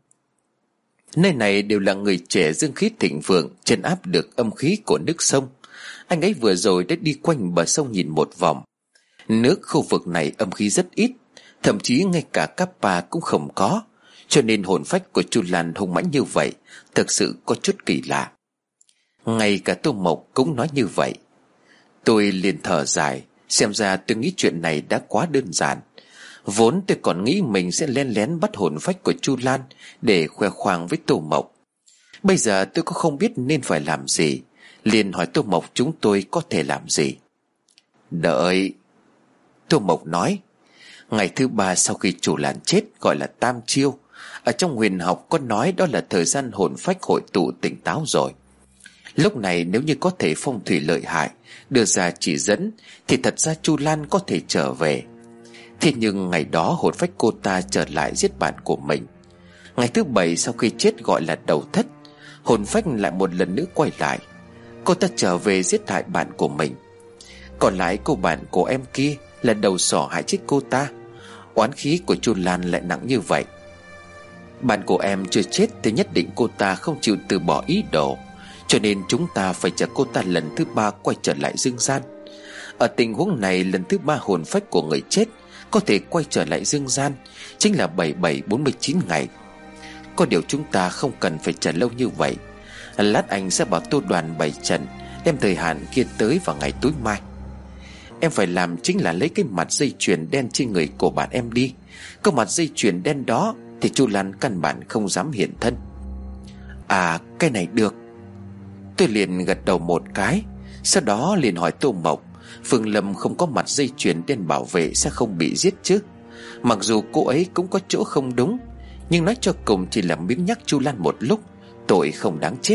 Nơi này đều là người trẻ dương khí thịnh vượng, trấn áp được âm khí của nước sông. Anh ấy vừa rồi đã đi quanh bờ sông nhìn một vòng. Nước khu vực này âm khí rất ít, thậm chí ngay cả Kappa cũng không có, cho nên hồn phách của Chu Lan hung mãnh như vậy thực sự có chút kỳ lạ. Ngay cả Tô Mộc cũng nói như vậy. Tôi liền thở dài, xem ra tôi nghĩ chuyện này đã quá đơn giản. Vốn tôi còn nghĩ mình sẽ len lén bắt hồn phách của Chu Lan để khoe khoang với Tô Mộc. Bây giờ tôi cũng không biết nên phải làm gì, liền hỏi Tô Mộc chúng tôi có thể làm gì. Đợi. Tô Mộc nói, ngày thứ ba sau khi Chu Lan chết gọi là tam chiêu. Ở trong huyền học có nói đó là thời gian hồn phách hội tụ tỉnh táo rồi. Lúc này nếu như có thể phong thủy lợi hại đưa ra chỉ dẫn, thì thật ra Chu Lan có thể trở về. Thế nhưng ngày đó hồn phách cô ta trở lại giết bạn của mình. Ngày thứ bảy sau khi chết gọi là đầu thất, hồn phách lại một lần nữa quay lại. Cô ta trở về giết hại bạn của mình. Còn lại cô bạn của em kia là đầu sỏ hại chết cô ta. Oán khí của Chu Lan lại nặng như vậy. Bạn của em chưa chết thì nhất định cô ta không chịu từ bỏ ý đồ, cho nên chúng ta phải chờ cô ta lần thứ ba quay trở lại dương gian. Ở tình huống này, lần thứ ba hồn phách của người chết có thể quay trở lại dương gian chính là bảy bảy bốn mươi chín ngày. Có điều chúng ta không cần phải chờ lâu như vậy. Lát anh sẽ bảo Tô Đoàn bày trận, đem thời hạn kia tới vào ngày tối mai. Em phải làm chính là lấy cái mặt dây chuyền đen trên người của bạn em đi. Có mặt dây chuyền đen đó thì Chu Lan căn bản không dám hiện thân. À, cái này được. Tôi liền gật đầu một cái. Sau đó liền hỏi Tô Mộc, Phương Lâm không có mặt dây chuyền đen bảo vệ sẽ không bị giết chứ? Mặc dù cô ấy cũng có chỗ không đúng, nhưng nói cho cùng chỉ là biếng nhắc Chu Lan một lúc, tội không đáng chết.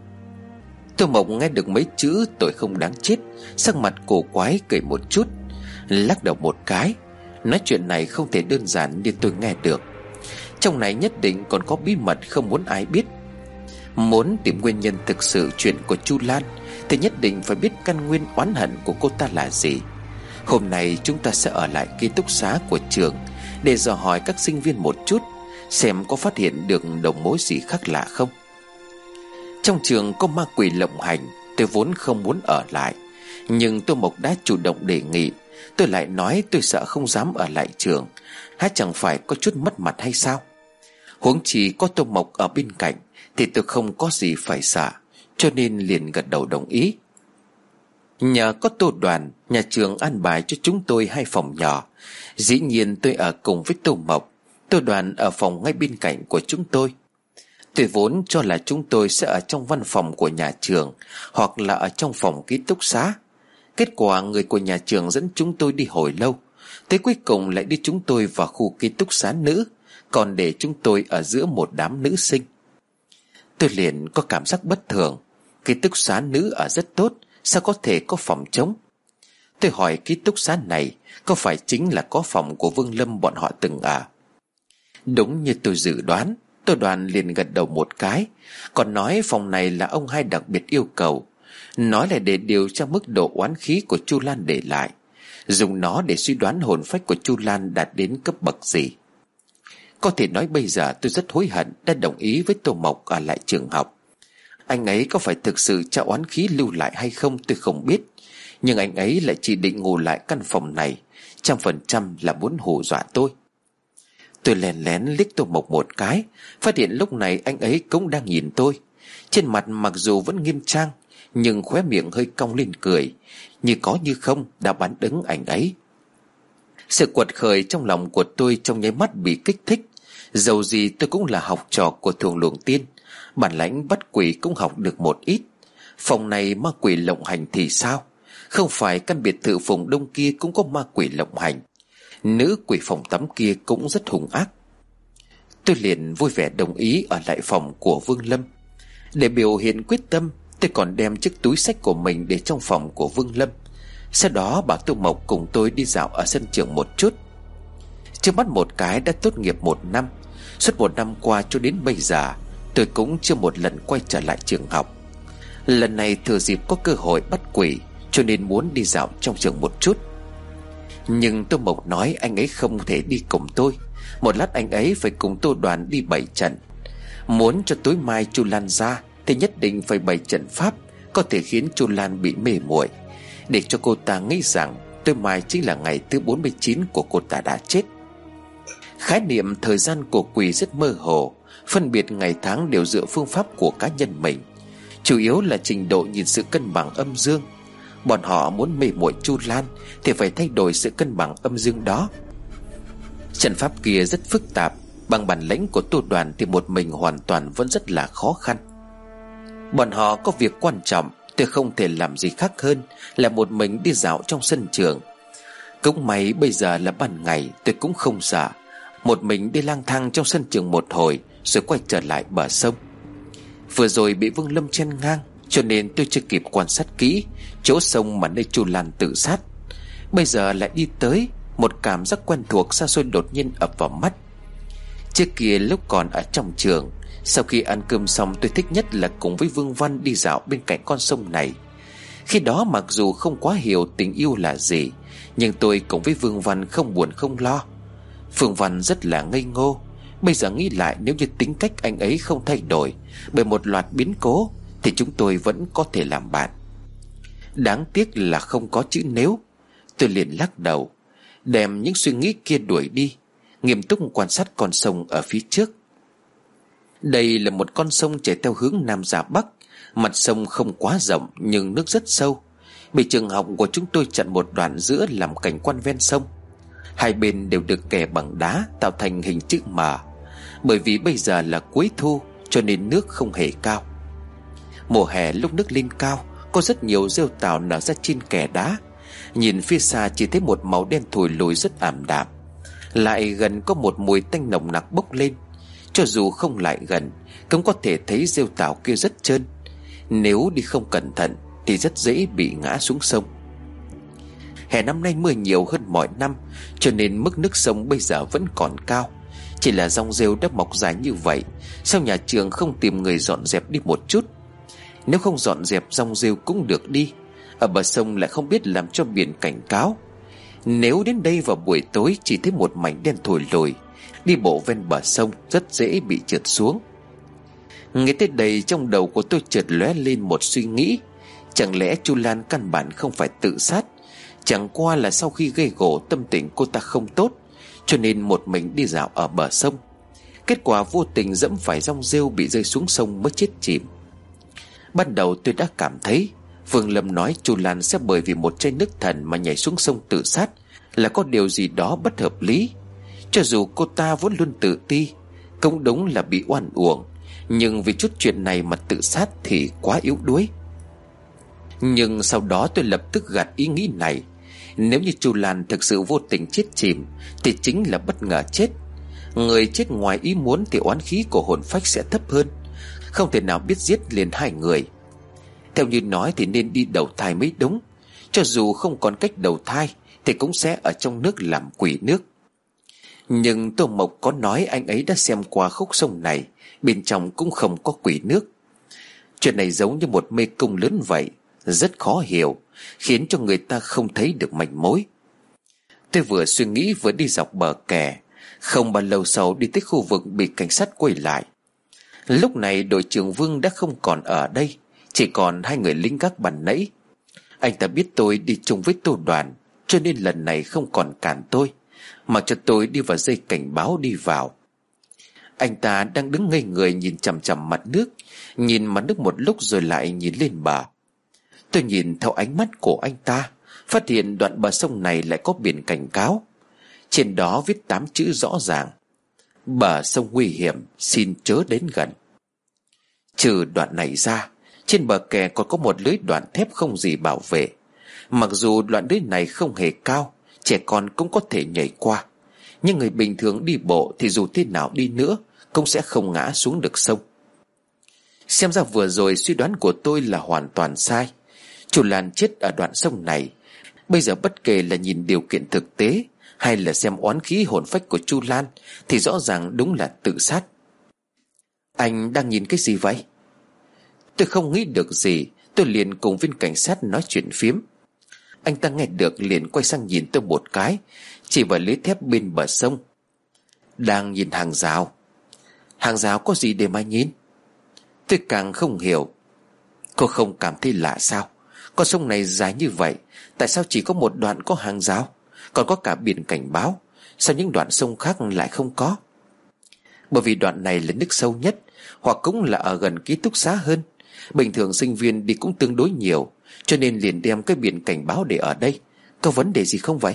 Tô Mộc nghe được mấy chữ tội không đáng chết, sắc mặt cổ quái cười một chút, lắc đầu một cái, nói chuyện này không thể đơn giản như tôi nghe được. Trong này nhất định còn có bí mật không muốn ai biết. Muốn tìm nguyên nhân thực sự chuyện của Chu Lan thì nhất định phải biết căn nguyên oán hận của cô ta là gì. Hôm nay chúng ta sẽ ở lại ký túc xá của trường để dò hỏi các sinh viên một chút, xem có phát hiện được đầu mối gì khác lạ không. Trong trường có ma quỷ lộng hành, tôi vốn không muốn ở lại, nhưng Tô Mộc đã chủ động đề nghị. Tôi lại nói tôi sợ không dám ở lại trường, há chẳng phải có chút mất mặt hay sao? Huống chi có Tô Mộc ở bên cạnh thì tôi không có gì phải sợ, cho nên liền gật đầu đồng ý. Nhờ có Tô Đoàn, nhà trường an bài cho chúng tôi hai phòng nhỏ. Dĩ nhiên tôi ở cùng với Tô Mộc, Tô Đoàn ở phòng ngay bên cạnh của chúng tôi. Tôi vốn cho là chúng tôi sẽ ở trong văn phòng của nhà trường, hoặc là ở trong phòng ký túc xá. Kết quả người của nhà trường dẫn chúng tôi đi hồi lâu, tới cuối cùng lại đi chúng tôi vào khu ký túc xá nữ, còn để chúng tôi ở giữa một đám nữ sinh. Tôi liền có cảm giác bất thường. Ký túc xá nữ ở rất tốt, sao có thể có phòng trống? Tôi hỏi ký túc xá này có phải chính là có phòng của Vương Lâm bọn họ từng ở? Đúng như tôi dự đoán, Tôi Đoàn liền gật đầu một cái, còn nói phòng này là ông hai đặc biệt yêu cầu, nói là để điều tra mức độ oán khí của Chu Lan để lại, dùng nó để suy đoán hồn phách của Chu Lan đạt đến cấp bậc gì. Có thể nói bây giờ tôi rất hối hận đã đồng ý với Tô Mộc ở lại trường học. Anh ấy có phải thực sự cho oán khí lưu lại hay không tôi không biết, nhưng anh ấy lại chỉ định ngủ lại căn phòng này, trăm phần trăm là muốn hù dọa tôi. Tôi lén lén liếc Tô Mộc một cái, phát hiện lúc này anh ấy cũng đang nhìn tôi. Trên mặt mặc dù vẫn nghiêm trang, nhưng khóe miệng hơi cong lên cười, như có như không đã bắn đứng ảnh ấy. Sự quật khởi trong lòng của tôi trong nháy mắt bị kích thích. Dầu gì tôi cũng là học trò của Thuồng Luồng Tiên, bản lãnh bắt quỷ cũng học được một ít. Phòng này ma quỷ lộng hành thì sao? Không phải căn biệt thự Phùng Đông kia cũng có ma quỷ lộng hành. Nữ quỷ phòng tắm kia cũng rất hung ác. Tôi liền vui vẻ đồng ý ở lại phòng của Vương Lâm. Để biểu hiện quyết tâm, tôi còn đem chiếc túi xách của mình để trong phòng của Vương Lâm. Sau đó bảo Tô Mộc cùng tôi đi dạo ở sân trường một chút. Trước mắt một cái đã tốt nghiệp một năm. Suốt một năm qua cho đến bây giờ, tôi cũng chưa một lần quay trở lại trường học. Lần này thừa dịp có cơ hội bắt quỷ, cho nên muốn đi dạo trong trường một chút. Nhưng Tô Mộc nói anh ấy không thể đi cùng tôi. Một lát anh ấy phải cùng Tô Đoàn đi bảy trận. Muốn cho tối mai Chu Lan ra thì nhất định phải bày trận pháp có thể khiến Chu Lan bị mê muội, để cho cô ta nghĩ rằng tối mai chính là ngày thứ bốn mươi chín của cô ta đã chết. Khái niệm thời gian của quỷ rất mơ hồ, phân biệt ngày tháng đều dựa phương pháp của cá nhân mình, chủ yếu là trình độ nhìn sự cân bằng âm dương. Bọn họ muốn mê muội Chu Lan thì phải thay đổi sự cân bằng âm dương đó. Trận pháp kia rất phức tạp, bằng bản lĩnh của Tô Đoàn thì một mình hoàn toàn vẫn rất là khó khăn. Bọn họ có việc quan trọng, tôi không thể làm gì khác hơn là một mình đi dạo trong sân trường. Cũng may bây giờ là ban ngày, tôi cũng không sợ. Một mình đi lang thang trong sân trường một hồi rồi quay trở lại bờ sông. Vừa rồi bị Vương Lâm chen ngang, cho nên tôi chưa kịp quan sát kỹ chỗ sông mà nơi Chu Lan tự sát. Bây giờ lại đi tới, một cảm giác quen thuộc xa xôi đột nhiên ập vào mắt. Trước kia lúc còn ở trong trường, sau khi ăn cơm xong tôi thích nhất là cùng với Vương Văn đi dạo bên cạnh con sông này. Khi đó mặc dù không quá hiểu tình yêu là gì, nhưng tôi cùng với Vương Văn không buồn không lo. Vương Văn rất là ngây ngô. Bây giờ nghĩ lại, nếu như tính cách anh ấy không thay đổi bởi một loạt biến cố thì chúng tôi vẫn có thể làm bạn. Đáng tiếc là không có chữ nếu. Tôi liền lắc đầu, đem những suy nghĩ kia đuổi đi, nghiêm túc quan sát con sông ở phía trước. Đây là một con sông chảy theo hướng nam ra bắc. Mặt sông không quá rộng nhưng nước rất sâu. Bị trường học của chúng tôi chặn một đoạn giữa làm cảnh quan ven sông. Hai bên đều được kè bằng đá tạo thành hình chữ M. Bởi vì bây giờ là cuối thu cho nên nước không hề cao. Mùa hè lúc nước lên cao, có rất nhiều rêu tảo nở ra trên kè đá. Nhìn phía xa chỉ thấy một màu đen thùi lùi rất ảm đạm. Lại gần có một mùi tanh nồng nặc bốc lên. Cho dù không lại gần cũng có thể thấy rêu tảo kia rất trơn. Nếu đi không cẩn thận thì rất dễ bị ngã xuống sông. Hè năm nay mưa nhiều hơn mọi năm, cho nên mức nước sông bây giờ vẫn còn cao. Chỉ là dòng rêu đã mọc dài như vậy, sao nhà trường không tìm người dọn dẹp đi một chút? Nếu không dọn dẹp dòng rêu cũng được đi. Ở bờ sông lại không biết làm cho biển cảnh cáo. Nếu đến đây vào buổi tối chỉ thấy một mảnh đen thùi lùi, đi bộ ven bờ sông rất dễ bị trượt xuống. Nghe tới đây trong đầu của tôi chợt lóe lên một suy nghĩ. Chẳng lẽ Chu Lan căn bản không phải tự sát, chẳng qua là sau khi gây gổ tâm tình cô ta không tốt, cho nên một mình đi dạo ở bờ sông. Kết quả vô tình dẫm phải dòng rêu bị rơi xuống sông mới chết chìm. Ban đầu tôi đã cảm thấy Vương Lâm nói Chu Lan sẽ bởi vì một chai nước thần mà nhảy xuống sông tự sát là có điều gì đó bất hợp lý. Cho dù cô ta vốn luôn tự ti, cũng đúng là bị oan uổng, nhưng vì chút chuyện này mà tự sát thì quá yếu đuối. Nhưng sau đó tôi lập tức gạt ý nghĩ này. Nếu như Chu Lan thực sự vô tình chết chìm thì chính là bất ngờ chết. Người chết ngoài ý muốn thì oán khí của hồn phách sẽ thấp hơn, không thể nào biết giết liền hai người. Theo như nói thì nên đi đầu thai mới đúng. Cho dù không còn cách đầu thai thì cũng sẽ ở trong nước làm quỷ nước. Nhưng Tô Mộc có nói anh ấy đã xem qua khúc sông này, bên trong cũng không có quỷ nước. Chuyện này giống như một mê cung lớn vậy, rất khó hiểu, khiến cho người ta không thấy được manh mối. Tôi vừa suy nghĩ vừa đi dọc bờ kè. Không bao lâu sau đi tới khu vực bị cảnh sát quay lại. Lúc này đội trưởng Vương đã không còn ở đây, chỉ còn hai người lính gác ban nãy. Anh ta biết tôi đi chung với Tô Đoàn, cho nên lần này không còn cản tôi, mà cho tôi đi vào dây cảnh báo đi vào. Anh ta đang đứng ngây người nhìn chằm chằm mặt nước, nhìn mặt nước một lúc rồi lại nhìn lên bờ. Tôi nhìn theo ánh mắt của anh ta, phát hiện đoạn bờ sông này lại có biển cảnh cáo. Trên đó viết tám chữ rõ ràng: bờ sông nguy hiểm, xin chớ đến gần. Trừ đoạn này ra, trên bờ kè còn có một lưới đoạn thép không gì bảo vệ. Mặc dù đoạn lưới này không hề cao, trẻ con cũng có thể nhảy qua, nhưng người bình thường đi bộ thì dù thế nào đi nữa cũng sẽ không ngã xuống được sông. Xem ra vừa rồi suy đoán của tôi là hoàn toàn sai. Chu Lan chết ở đoạn sông này. Bây giờ bất kể là nhìn điều kiện thực tế hay là xem oán khí hồn phách của Chu Lan thì rõ ràng đúng là tự sát. Anh đang nhìn cái gì vậy? Tôi không nghĩ được gì, tôi liền cùng viên cảnh sát nói chuyện phiếm. Anh ta nghe được liền quay sang nhìn tôi một cái, chỉ vào lưới thép bên bờ sông. Đang nhìn hàng rào. Hàng rào có gì để mà nhìn? Tôi càng không hiểu. Cô không cảm thấy lạ sao? Con sông này dài như vậy, tại sao chỉ có một đoạn có hàng rào, còn có cả biển cảnh báo? Sao những đoạn sông khác lại không có? Bởi vì đoạn này là nước sâu nhất, hoặc cũng là ở gần ký túc xá hơn. Bình thường sinh viên đi cũng tương đối nhiều, cho nên liền đem cái biển cảnh báo để ở đây. Có vấn đề gì không vậy?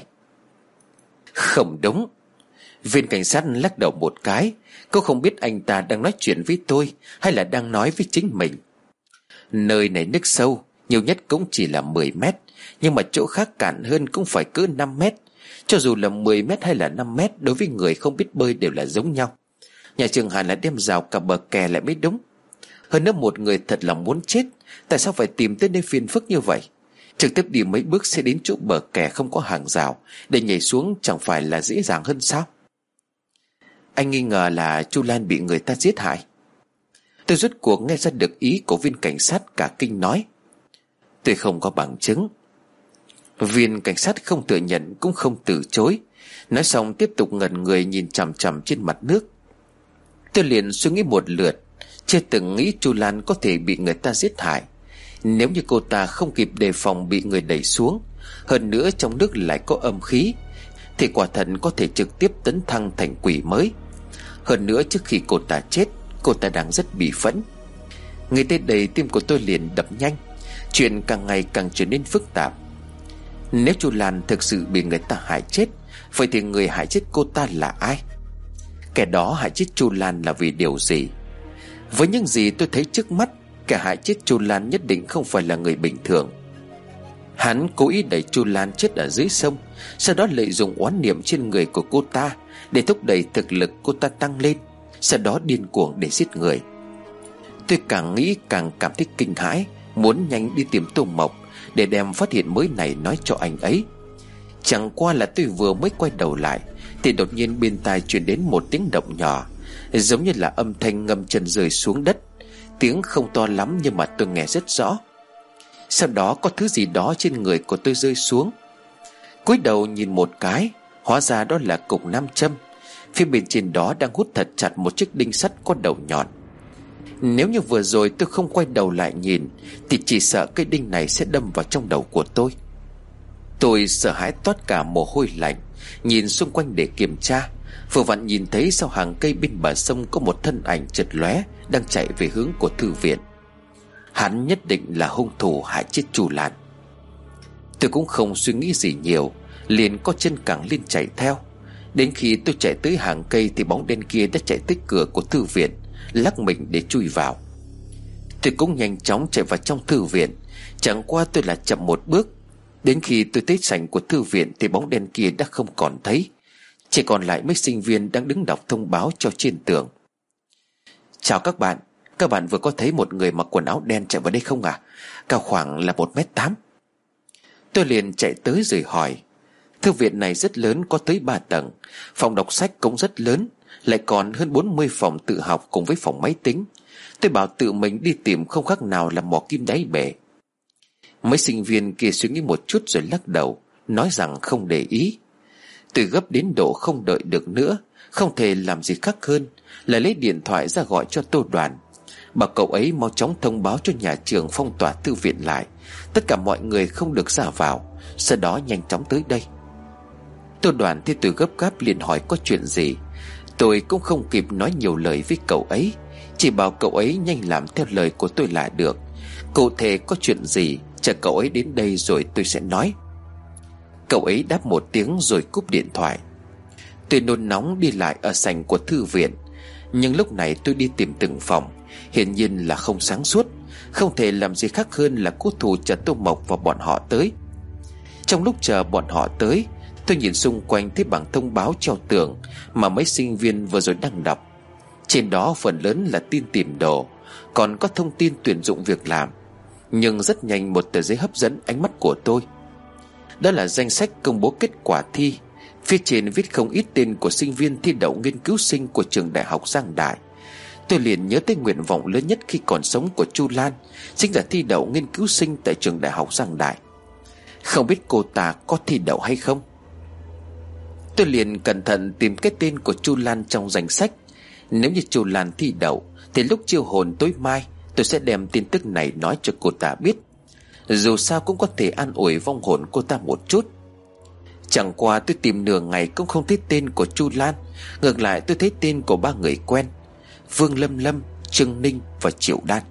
Không đúng. Viên cảnh sát lắc đầu một cái. Cô không biết anh ta đang nói chuyện với tôi hay là đang nói với chính mình. Nơi này nước sâu, nhiều nhất cũng chỉ là mười mét, nhưng mà chỗ khác cạn hơn cũng phải cỡ năm mét. Cho dù là mười mét hay là năm mét, đối với người không biết bơi đều là giống nhau. Nhà trường hẳn là đem rào cả bờ kè lại mới đúng. Hơn nữa một người thật lòng muốn chết, tại sao phải tìm tới nơi phiền phức như vậy? Trực tiếp đi mấy bước sẽ đến chỗ bờ kè không có hàng rào, để nhảy xuống chẳng phải là dễ dàng hơn sao? Anh nghi ngờ là Chu Lan bị người ta giết hại. Tôi rốt cuộc nghe ra được ý của viên cảnh sát, cả kinh nói: Tôi không có bằng chứng. Viên cảnh sát không thừa nhận cũng không từ chối. Nói xong tiếp tục ngẩn người nhìn chằm chằm trên mặt nước. Tôi liền suy nghĩ một lượt, chưa từng nghĩ Chu Lan có thể bị người ta giết hại. Nếu như cô ta không kịp đề phòng bị người đẩy xuống, hơn nữa trong nước lại có âm khí, thì quả thật có thể trực tiếp tấn thăng thành quỷ mới. Hơn nữa trước khi cô ta chết, cô ta đang rất bị phẫn. Ngay tới đây tim của tôi liền đập nhanh. Chuyện càng ngày càng trở nên phức tạp. Nếu Chu Lan thực sự bị người ta hại chết, vậy thì người hại chết cô ta là ai? Kẻ đó hại chết Chu Lan là vì điều gì? Với những gì tôi thấy trước mắt, kẻ hại chết Chu Lan nhất định không phải là người bình thường. Hắn cố ý đẩy Chu Lan chết ở dưới sông, sau đó lợi dụng oán niệm trên người của cô ta để thúc đẩy thực lực cô ta tăng lên, sau đó điên cuồng để giết người. Tôi càng nghĩ càng cảm thấy kinh hãi, muốn nhanh đi tìm Tô Mộc để đem phát hiện mới này nói cho anh ấy. Chẳng qua là tôi vừa mới quay đầu lại thì đột nhiên bên tai truyền đến một tiếng động nhỏ, giống như là âm thanh ngâm chân rơi xuống đất. Tiếng không to lắm nhưng mà tôi nghe rất rõ. Sau đó có thứ gì đó trên người của tôi rơi xuống. Cúi đầu nhìn một cái, hóa ra đó là cục nam châm. Phía bên trên đó đang hút thật chặt một chiếc đinh sắt có đầu nhọn. Nếu như vừa rồi tôi không quay đầu lại nhìn thì chỉ sợ cây đinh này sẽ đâm vào trong đầu của tôi. Tôi sợ hãi toát cả mồ hôi lạnh, nhìn xung quanh để kiểm tra. Vừa vặn nhìn thấy sau hàng cây bên bờ sông có một thân ảnh chợt lóe đang chạy về hướng của thư viện. Hắn nhất định là hung thủ hại chết Chu Lan. Tôi cũng không suy nghĩ gì nhiều, liền có chân cẳng lên chạy theo. Đến khi tôi chạy tới hàng cây thì bóng đen kia đã chạy tới cửa của thư viện, lắc mình để chui vào. Tôi cũng nhanh chóng chạy vào trong thư viện. Chẳng qua tôi là chậm một bước. Đến khi tôi tới sảnh của thư viện thì bóng đen kia đã không còn thấy, chỉ còn lại mấy sinh viên đang đứng đọc thông báo cho trên tường. Chào các bạn, các bạn vừa có thấy một người mặc quần áo đen chạy vào đây không à? Cao khoảng là một mét tám. Tôi liền chạy tới rồi hỏi: Thư viện này rất lớn, có tới ba tầng. Phòng đọc sách cũng rất lớn, lại còn hơn bốn mươi phòng tự học cùng với phòng máy tính. Tôi bảo tự mình đi tìm không khác nào là mò kim đáy bể. Mấy sinh viên kia suy nghĩ một chút rồi lắc đầu, nói rằng không để ý. Tôi gấp đến độ không đợi được nữa, không thể làm gì khác hơn là lấy điện thoại ra gọi cho Tô Đoàn, bảo cậu ấy mau chóng thông báo cho nhà trường phong tỏa thư viện lại, tất cả mọi người không được ra vào, sau đó nhanh chóng tới đây. Tô Đoàn thấy tôi gấp gáp liền hỏi có chuyện gì. Tôi cũng không kịp nói nhiều lời với cậu ấy, chỉ bảo cậu ấy nhanh làm theo lời của tôi là được. Cụ thể có chuyện gì chờ cậu ấy đến đây rồi tôi sẽ nói. Cậu ấy đáp một tiếng rồi cúp điện thoại. Tôi nôn nóng đi lại ở sảnh của thư viện, nhưng lúc này tôi đi tìm từng phòng, hiển nhiên là không sáng suốt, không thể làm gì khác hơn là cố thủ chờ Tô Mộc và bọn họ tới. Trong lúc chờ bọn họ tới, tôi nhìn xung quanh thấy bảng thông báo treo tường mà mấy sinh viên vừa rồi đang đọc. Trên đó phần lớn là tin tìm đồ, còn có thông tin tuyển dụng việc làm. Nhưng rất nhanh một tờ giấy hấp dẫn ánh mắt của tôi. Đó là danh sách công bố kết quả thi. Phía trên viết không ít tên của sinh viên thi đậu nghiên cứu sinh của trường đại học Giang Đại. Tôi liền nhớ tới nguyện vọng lớn nhất khi còn sống của Chu Lan, chính là thi đậu nghiên cứu sinh tại trường đại học Giang Đại. Không biết cô ta có thi đậu hay không. Tôi liền cẩn thận tìm cái tên của Chu Lan trong danh sách. Nếu như Chu Lan thi đậu thì lúc chiêu hồn tối mai tôi sẽ đem tin tức này nói cho cô ta biết. Dù sao cũng có thể an ủi vong hồn cô ta một chút. Chẳng qua tôi tìm nửa ngày cũng không thấy tên của Chu Lan. Ngược lại tôi thấy tên của ba người quen: Vương Lâm Lâm, Trương Ninh và Triệu Đan.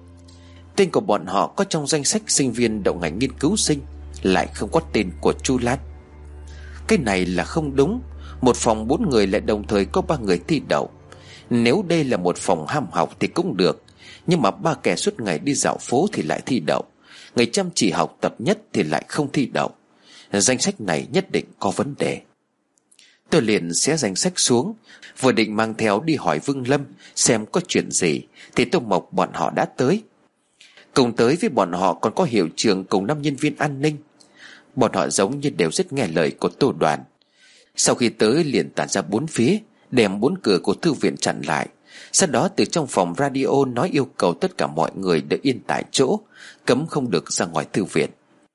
Tên của bọn họ có trong danh sách sinh viên đậu ngành nghiên cứu sinh, lại không có tên của Chu Lan. Cái này là không đúng. Một phòng bốn người lại đồng thời có ba người thi đậu. Nếu đây là một phòng ham học thì cũng được, nhưng mà ba kẻ suốt ngày đi dạo phố thì lại thi đậu, người chăm chỉ học tập nhất thì lại không thi đậu. Danh sách này nhất định có vấn đề. Tôi liền xé danh sách xuống, vừa định mang theo đi hỏi Vương Lâm xem có chuyện gì thì Tô Mộc bọn họ đã tới. Cùng tới với bọn họ còn có hiệu trưởng cùng năm nhân viên an ninh. Bọn họ giống như đều rất nghe lời của Tô Đoàn. Sau khi tới liền tản ra bốn phía, đem bốn cửa của thư viện chặn lại. Sau đó từ trong phòng radio nói yêu cầu tất cả mọi người được yên tại chỗ, cấm không được ra ngoài thư viện.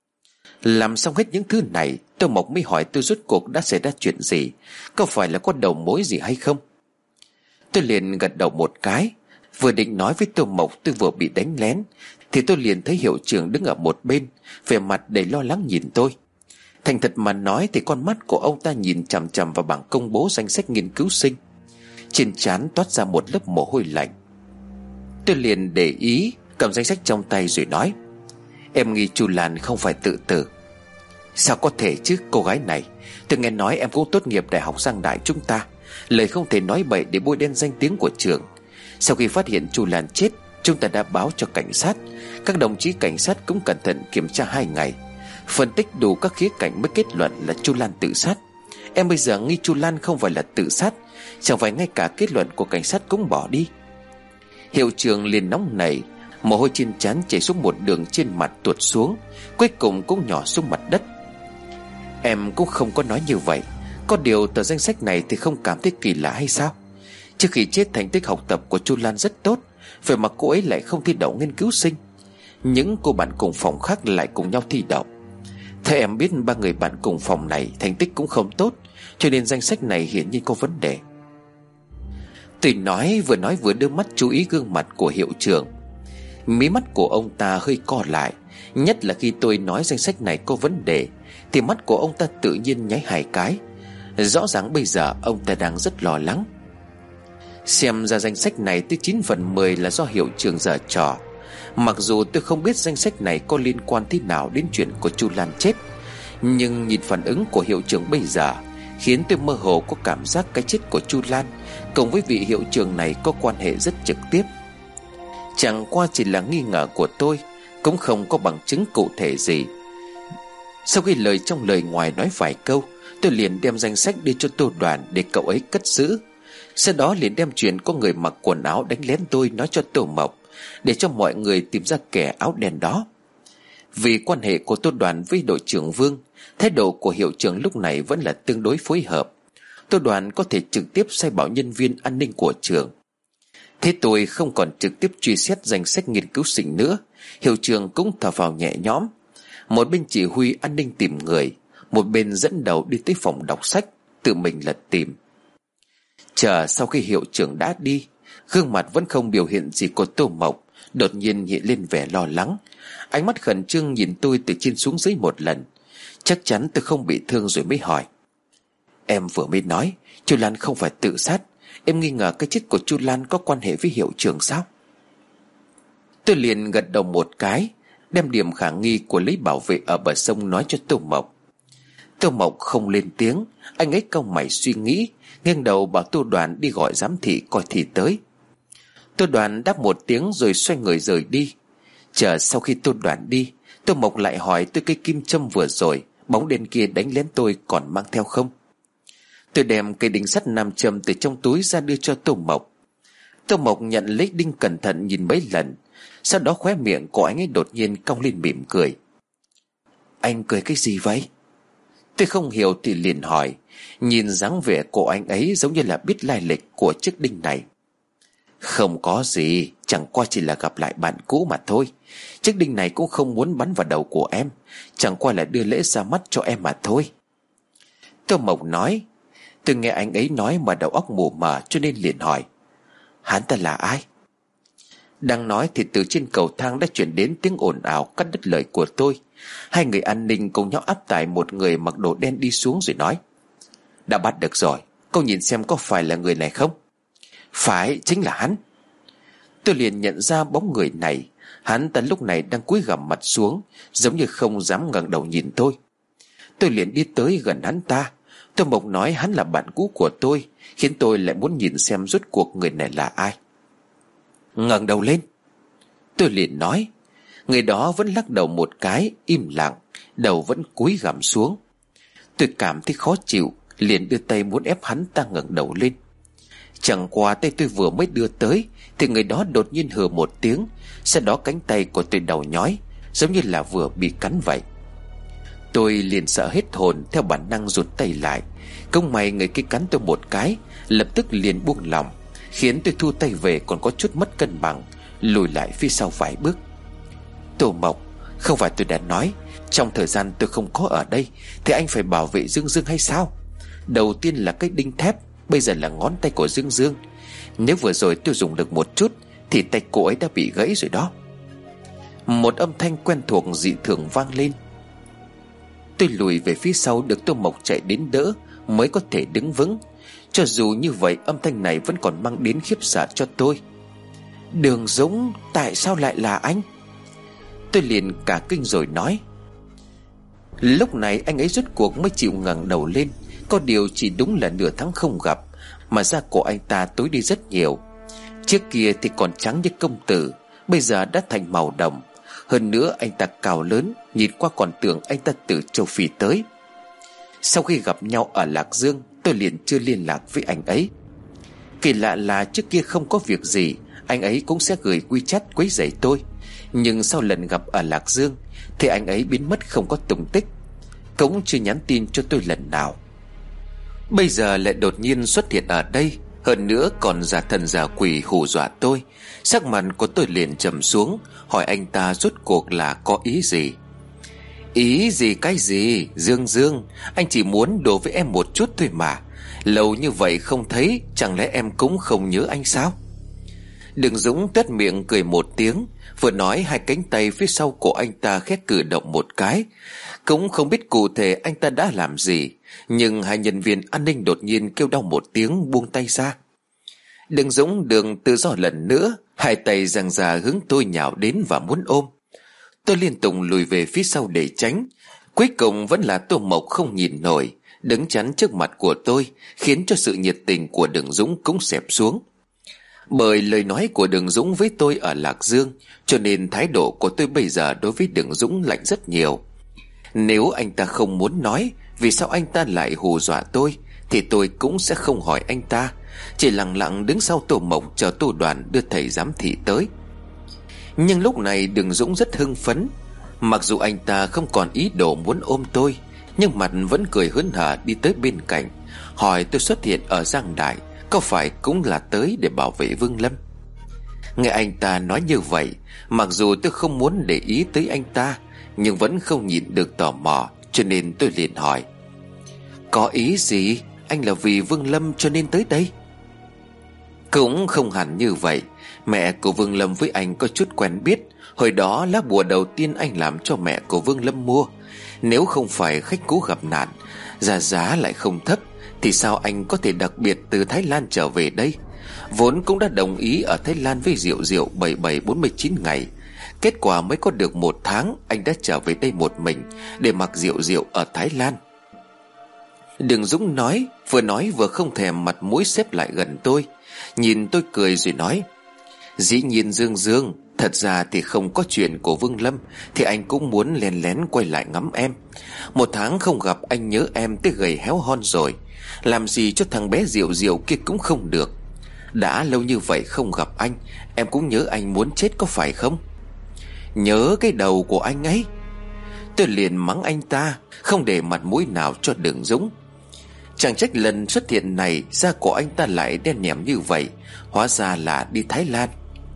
Làm xong hết những thứ này, Tô Mộc mới hỏi tôi rốt cuộc đã xảy ra chuyện gì, có phải là có đầu mối gì hay không. Tôi liền gật đầu một cái. Vừa định nói với Tô Mộc tôi vừa bị đánh lén thì tôi liền thấy hiệu trưởng đứng ở một bên, vẻ mặt đầy lo lắng nhìn tôi. Thành thật mà nói thì con mắt của ông ta nhìn chằm chằm vào bảng công bố danh sách nghiên cứu sinh. Trên trán toát ra một lớp mồ hôi lạnh. Tôi liền để ý, cầm danh sách trong tay rồi nói: Em nghi Chu Lan không phải tự tử. Sao có thể chứ, cô gái này, tôi nghe nói em cũng tốt nghiệp đại học Giang Đại chúng ta, lời không thể nói bậy để bôi đen danh tiếng của trường. Sau khi phát hiện Chu Lan chết, chúng ta đã báo cho cảnh sát. Các đồng chí cảnh sát cũng cẩn thận kiểm tra hai ngày, phân tích đủ các khía cạnh mới kết luận là Chu Lan tự sát. Em bây giờ nghi Chu Lan không phải là tự sát, chẳng phải ngay cả kết luận của cảnh sát cũng bỏ đi. Hiệu trưởng liền nóng nảy, mồ hôi trên trán chảy xuống một đường trên mặt tuột xuống, cuối cùng cũng nhỏ xuống mặt đất. Em cũng không có nói như vậy, có điều tờ danh sách này thì không cảm thấy kỳ lạ hay sao? Trước khi chết thành tích học tập của Chu Lan rất tốt, vậy mà cô ấy lại không thi đậu nghiên cứu sinh. Những cô bạn cùng phòng khác lại cùng nhau thi đậu. Thế em biết ba người bạn cùng phòng này thành tích cũng không tốt, cho nên danh sách này hiển nhiên có vấn đề. Tôi nói vừa nói vừa đưa mắt chú ý gương mặt của hiệu trưởng. Mí mắt của ông ta hơi co lại, nhất là khi tôi nói danh sách này có vấn đề thì mắt của ông ta tự nhiên nháy hai cái. Rõ ràng bây giờ ông ta đang rất lo lắng. Xem ra danh sách này tới chín phần mười là do hiệu trưởng giở trò. Mặc dù tôi không biết danh sách này có liên quan thế nào đến chuyện của Chu Lan chết, nhưng nhìn phản ứng của hiệu trưởng bây giờ khiến tôi mơ hồ có cảm giác cái chết của Chu Lan cùng với vị hiệu trưởng này có quan hệ rất trực tiếp. Chẳng qua chỉ là nghi ngờ của tôi, cũng không có bằng chứng cụ thể gì. Sau khi lời trong lời ngoài nói vài câu, tôi liền đem danh sách đi cho Tô Đoàn để cậu ấy cất giữ. Sau đó liền đem chuyện có người mặc quần áo đánh lén tôi nói cho Tô Mộc, để cho mọi người tìm ra kẻ áo đen đó. Vì quan hệ của Tô Đoàn với đội trưởng Vương, thái độ của hiệu trưởng lúc này vẫn là tương đối phối hợp. Tô Đoàn có thể trực tiếp sai bảo nhân viên an ninh của trường. Thế tôi không còn trực tiếp truy xét danh sách nghiên cứu sinh nữa. Hiệu trưởng cũng thở phào nhẹ nhõm. Một bên chỉ huy an ninh tìm người, một bên dẫn đầu đi tới phòng đọc sách, tự mình lật tìm. Chờ sau khi hiệu trưởng đã đi, gương mặt vẫn không biểu hiện gì của Tô Mộc đột nhiên hiện lên vẻ lo lắng. Ánh mắt khẩn trương nhìn tôi từ trên xuống dưới một lần. Chắc chắn tôi không bị thương rồi mới hỏi: Em vừa mới nói Chu Lan không phải tự sát. Em nghi ngờ cái chết của Chu Lan có quan hệ với hiệu trưởng sao? Tôi liền gật đầu một cái, đem điểm khả nghi của lấy bảo vệ ở bờ sông nói cho Tô Mộc. Tô Mộc không lên tiếng. Anh ấy cau mày suy nghĩ, nghiêng đầu bảo Tô Đoàn đi gọi giám thị coi thì tới. Tô Đoàn đáp một tiếng rồi xoay người rời đi. Chờ sau khi Tô Đoàn đi, Tô Mộc lại hỏi tôi cây kim châm vừa rồi bóng đen kia đánh lén tôi còn mang theo không. Tôi đem cây đinh sắt nam châm từ trong túi ra đưa cho Tô Mộc. Tô Mộc nhận lấy đinh cẩn thận nhìn mấy lần, sau đó khóe miệng của anh ấy đột nhiên cong lên mỉm cười. Anh cười cái gì vậy? Tôi không hiểu thì liền hỏi. Nhìn dáng vẻ của anh ấy giống như là biết lai lịch của chiếc đinh này. Không có gì, chẳng qua chỉ là gặp lại bạn cũ mà thôi. Chiếc đinh này cũng không muốn bắn vào đầu của em, chẳng qua là đưa lễ ra mắt cho em mà thôi. Tô Mộc nói. Tôi nghe anh ấy nói mà đầu óc mù mờ cho nên liền hỏi: Hắn ta là ai? Đang nói thì từ trên cầu thang đã chuyển đến tiếng ồn ào cắt đứt lời của tôi. Hai người an ninh cùng nhau áp tải một người mặc đồ đen đi xuống rồi nói: Đã bắt được rồi, cô nhìn xem có phải là người này không? Phải, chính là hắn. Tôi liền nhận ra bóng người này. Hắn ta lúc này đang cúi gằm mặt xuống, giống như không dám ngẩng đầu nhìn tôi. Tôi liền đi tới gần hắn ta. Tô Mộc nói hắn là bạn cũ của tôi, khiến tôi lại muốn nhìn xem rốt cuộc người này là ai. Ngẩng đầu lên, tôi liền nói. Người đó vẫn lắc đầu một cái, im lặng, đầu vẫn cúi gằm xuống. Tôi cảm thấy khó chịu, liền đưa tay muốn ép hắn ta ngẩng đầu lên. Chẳng qua tay tôi vừa mới đưa tới thì người đó đột nhiên hừ một tiếng. Sau đó cánh tay của tôi đau nhói, giống như là vừa bị cắn vậy. Tôi liền sợ hết hồn, theo bản năng rụt tay lại. Không may người kia cắn tôi một cái, lập tức liền buông lỏng, khiến tôi thu tay về còn có chút mất cân bằng, lùi lại phía sau vài bước. Tô Mộc, không phải tôi đã nói trong thời gian tôi không có ở đây thì anh phải bảo vệ Dương Dương hay sao? Đầu tiên là cái đinh thép, bây giờ là ngón tay của Dương Dương. Nếu vừa rồi tôi dùng được một chút thì tay cô ấy đã bị gãy rồi đó. Một âm thanh quen thuộc dị thường vang lên. Tôi lùi về phía sau, được Tô Mộc chạy đến đỡ mới có thể đứng vững. Cho dù như vậy, âm thanh này vẫn còn mang đến khiếp sợ cho tôi. Đường Dũng, tại sao lại là anh? Tôi liền cả kinh rồi nói. Lúc này anh ấy rốt cuộc mới chịu ngẩng đầu lên. Có điều chỉ đúng là nửa tháng không gặp mà da của anh ta tối đi rất nhiều. Trước kia thì còn trắng như công tử, bây giờ đã thành màu đồng. Hơn nữa anh ta cao lớn, nhìn qua còn tưởng anh ta từ châu Phi tới. Sau khi gặp nhau ở Lạc Dương, tôi liền chưa liên lạc với anh ấy. Kỳ lạ là trước kia không có việc gì anh ấy cũng sẽ gửi WeChat quấy rầy tôi. Nhưng sau lần gặp ở Lạc Dương thì anh ấy biến mất không có tung tích, cũng chưa nhắn tin cho tôi lần nào. Bây giờ lại đột nhiên xuất hiện ở đây, hơn nữa còn giả thần giả quỷ hù dọa tôi. Sắc mặt của tôi liền trầm xuống, hỏi anh ta rốt cuộc là có ý gì. Ý gì cái gì? Dương Dương, anh chỉ muốn đùa với em một chút thôi mà. Lâu như vậy không thấy, chẳng lẽ em cũng không nhớ anh sao? Đường Dũng tuét miệng cười một tiếng, vừa nói hai cánh tay phía sau của anh ta khẽ cử động một cái. Cũng không biết cụ thể anh ta đã làm gì, nhưng hai nhân viên an ninh đột nhiên kêu đau một tiếng, buông tay ra. Đường Dũng đường tự do lần nữa, hai tay giằng ra hướng tôi nhào đến và muốn ôm. Tôi liên tục lùi về phía sau để tránh. Cuối cùng vẫn là Tô Mộc không nhìn nổi, đứng chắn trước mặt của tôi, khiến cho sự nhiệt tình của Đường Dũng cũng xẹp xuống. Bởi lời nói của Đường Dũng với tôi ở Lạc Dương, cho nên thái độ của tôi bây giờ đối với Đường Dũng lạnh rất nhiều. Nếu anh ta không muốn nói vì sao anh ta lại hù dọa tôi, thì tôi cũng sẽ không hỏi anh ta, chỉ lặng lặng đứng sau Tô Mộc chờ Tô Đoàn đưa thầy giám thị tới. Nhưng lúc này Đường Dũng rất hưng phấn. Mặc dù anh ta không còn ý đồ muốn ôm tôi, nhưng mặt vẫn cười hớn hở đi tới bên cạnh, hỏi tôi xuất hiện ở Giang Đại có phải cũng là tới để bảo vệ Vương Lâm. Nghe anh ta nói như vậy, mặc dù tôi không muốn để ý tới anh ta, nhưng vẫn không nhịn được tò mò, cho nên tôi liền hỏi: có ý gì? Anh là vì Vương Lâm cho nên tới đây? Cũng không hẳn như vậy. Mẹ của Vương Lâm với anh có chút quen biết. Hồi đó lá bùa đầu tiên anh làm cho mẹ của Vương Lâm mua. Nếu không phải khách cũ gặp nạn, giá giá lại không thấp, thì sao anh có thể đặc biệt từ Thái Lan trở về đây? Vốn cũng đã đồng ý ở Thái Lan với Diệu Diệu bảy bảy bốn mươi chín ngày. Kết quả mới có được một tháng, anh đã trở về đây một mình để mặc Diệu Diệu ở Thái Lan. Đường Dũng nói, vừa nói vừa không thèm mặt mũi xếp lại gần tôi, nhìn tôi cười rồi nói: dĩ nhiên Dương Dương, thật ra thì không có chuyện của Vương Lâm thì anh cũng muốn lén lén quay lại ngắm em. Một tháng không gặp anh nhớ em tới gầy héo hon rồi. Làm gì cho thằng bé Diệu Diệu kia cũng không được. Đã lâu như vậy không gặp anh, em cũng nhớ anh muốn chết có phải không? Nhớ cái đầu của anh ấy. Tôi liền mắng anh ta, không để mặt mũi nào cho Đường Dũng. Chẳng trách lần xuất hiện này da của anh ta lại đen nhẻm như vậy, hóa ra là đi Thái Lan.